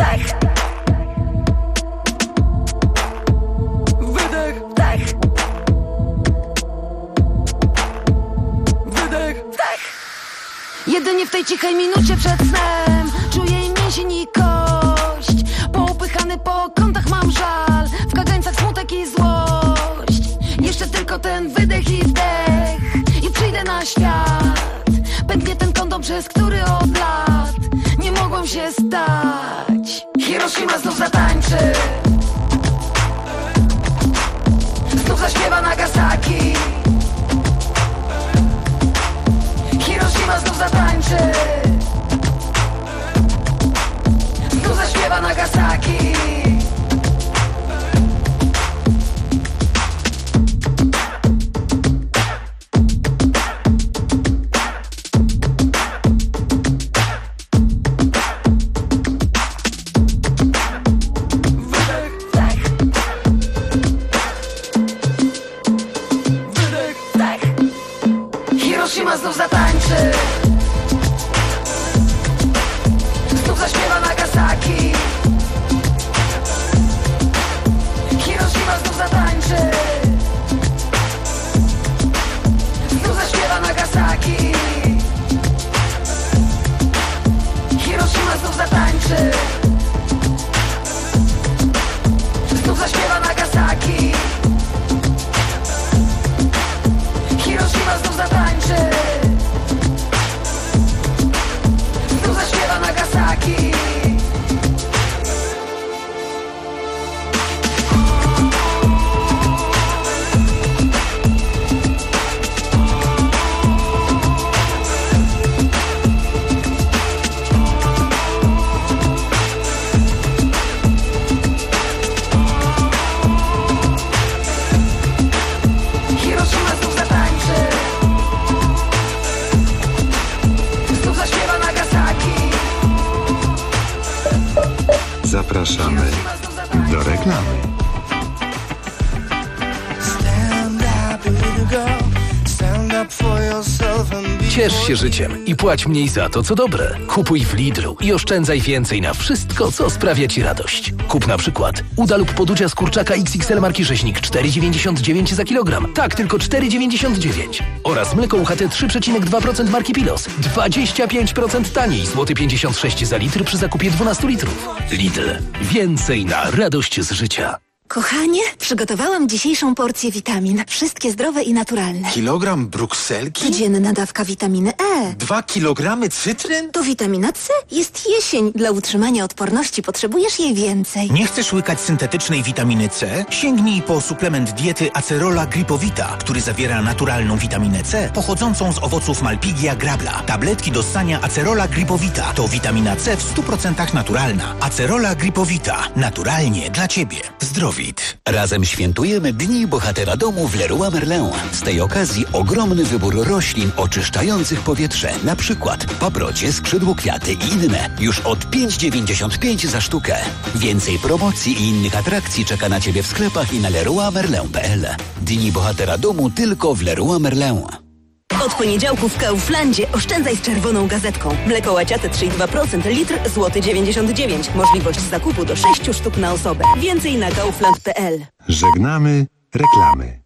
[SPEAKER 7] Jedynie w tej cichej minucie przed snem czuję i mięsień i kość. Poupychany po kątach mam żal, w kagańcach smutek i złość. Jeszcze tylko ten wydech i wdech i przyjdę na świat. Pęknie ten kondom, przez który od lat nie mogłam się stać. Hiroshima znów zatańczy, znów zaśpiewa Nagasaki. Hiroshima znów zatańczy, znów zaśpiewa Nagasaki. Hiroshima znów zatańczy, znów zaśpiewa Nagasaki. Hiroshima znów zatańczy, znów zaśpiewa Nagasaki. Hiroshima znów zatańczy, znów zaśpiewa Nagasaki. Hiroshima znów zatańczy, znów zaśpiewa Nagasaki. Hiroshima znów zatańczy, znów zaśpiewa Nagasaki.
[SPEAKER 9] Zapraszamy do reklamy.
[SPEAKER 4] Ciesz się życiem i płać mniej za to, co dobre. Kupuj w Lidlu i oszczędzaj więcej na wszystko, co sprawia Ci radość. Kup na przykład uda lub poducia z kurczaka XXL marki Rzeźnik 4,99 za kilogram. Tak, tylko 4,99. Oraz mleko UHT 3,2% marki Pilos. 25% taniej, złoty 56 za litr przy zakupie 12 litrów. Lidl. Więcej na radość z życia.
[SPEAKER 5] Kochanie, przygotowałam dzisiejszą porcję witamin. Wszystkie zdrowe i naturalne.
[SPEAKER 15] Kilogram brukselki?
[SPEAKER 5] Codzienna dawka witaminy E.
[SPEAKER 15] 2 kilogramy cytryn?
[SPEAKER 5] To witamina C. Jest jesień. Dla utrzymania odporności potrzebujesz jej więcej.
[SPEAKER 15] Nie chcesz łykać syntetycznej witaminy C? Sięgnij po suplement diety Acerola Gripowita, który zawiera naturalną witaminę C pochodzącą z owoców Malpighia grabla. Tabletki do ssania Acerola Gripowita to witamina C w 100% naturalna. Acerola Gripowita. Naturalnie dla Ciebie. Zdrowit.
[SPEAKER 17] Razem świętujemy Dni Bohatera Domu w Leroy Merlin. Z tej okazji ogromny wybór roślin oczyszczających powietrze. Na przykład paprocie, skrzydłokwiaty i inne. Już od 5,95 za sztukę. Więcej promocji i innych atrakcji czeka na Ciebie w sklepach i na leroymerlin.pl. Dni Bohatera Domu tylko w Leroy Merlin.
[SPEAKER 5] Od poniedziałku w Kauflandzie oszczędzaj z czerwoną gazetką. Mleko łaciate 3,2% litr, złoty 99. Możliwość zakupu do 6 sztuk na osobę. Więcej na kaufland.pl.
[SPEAKER 9] Żegnamy reklamy.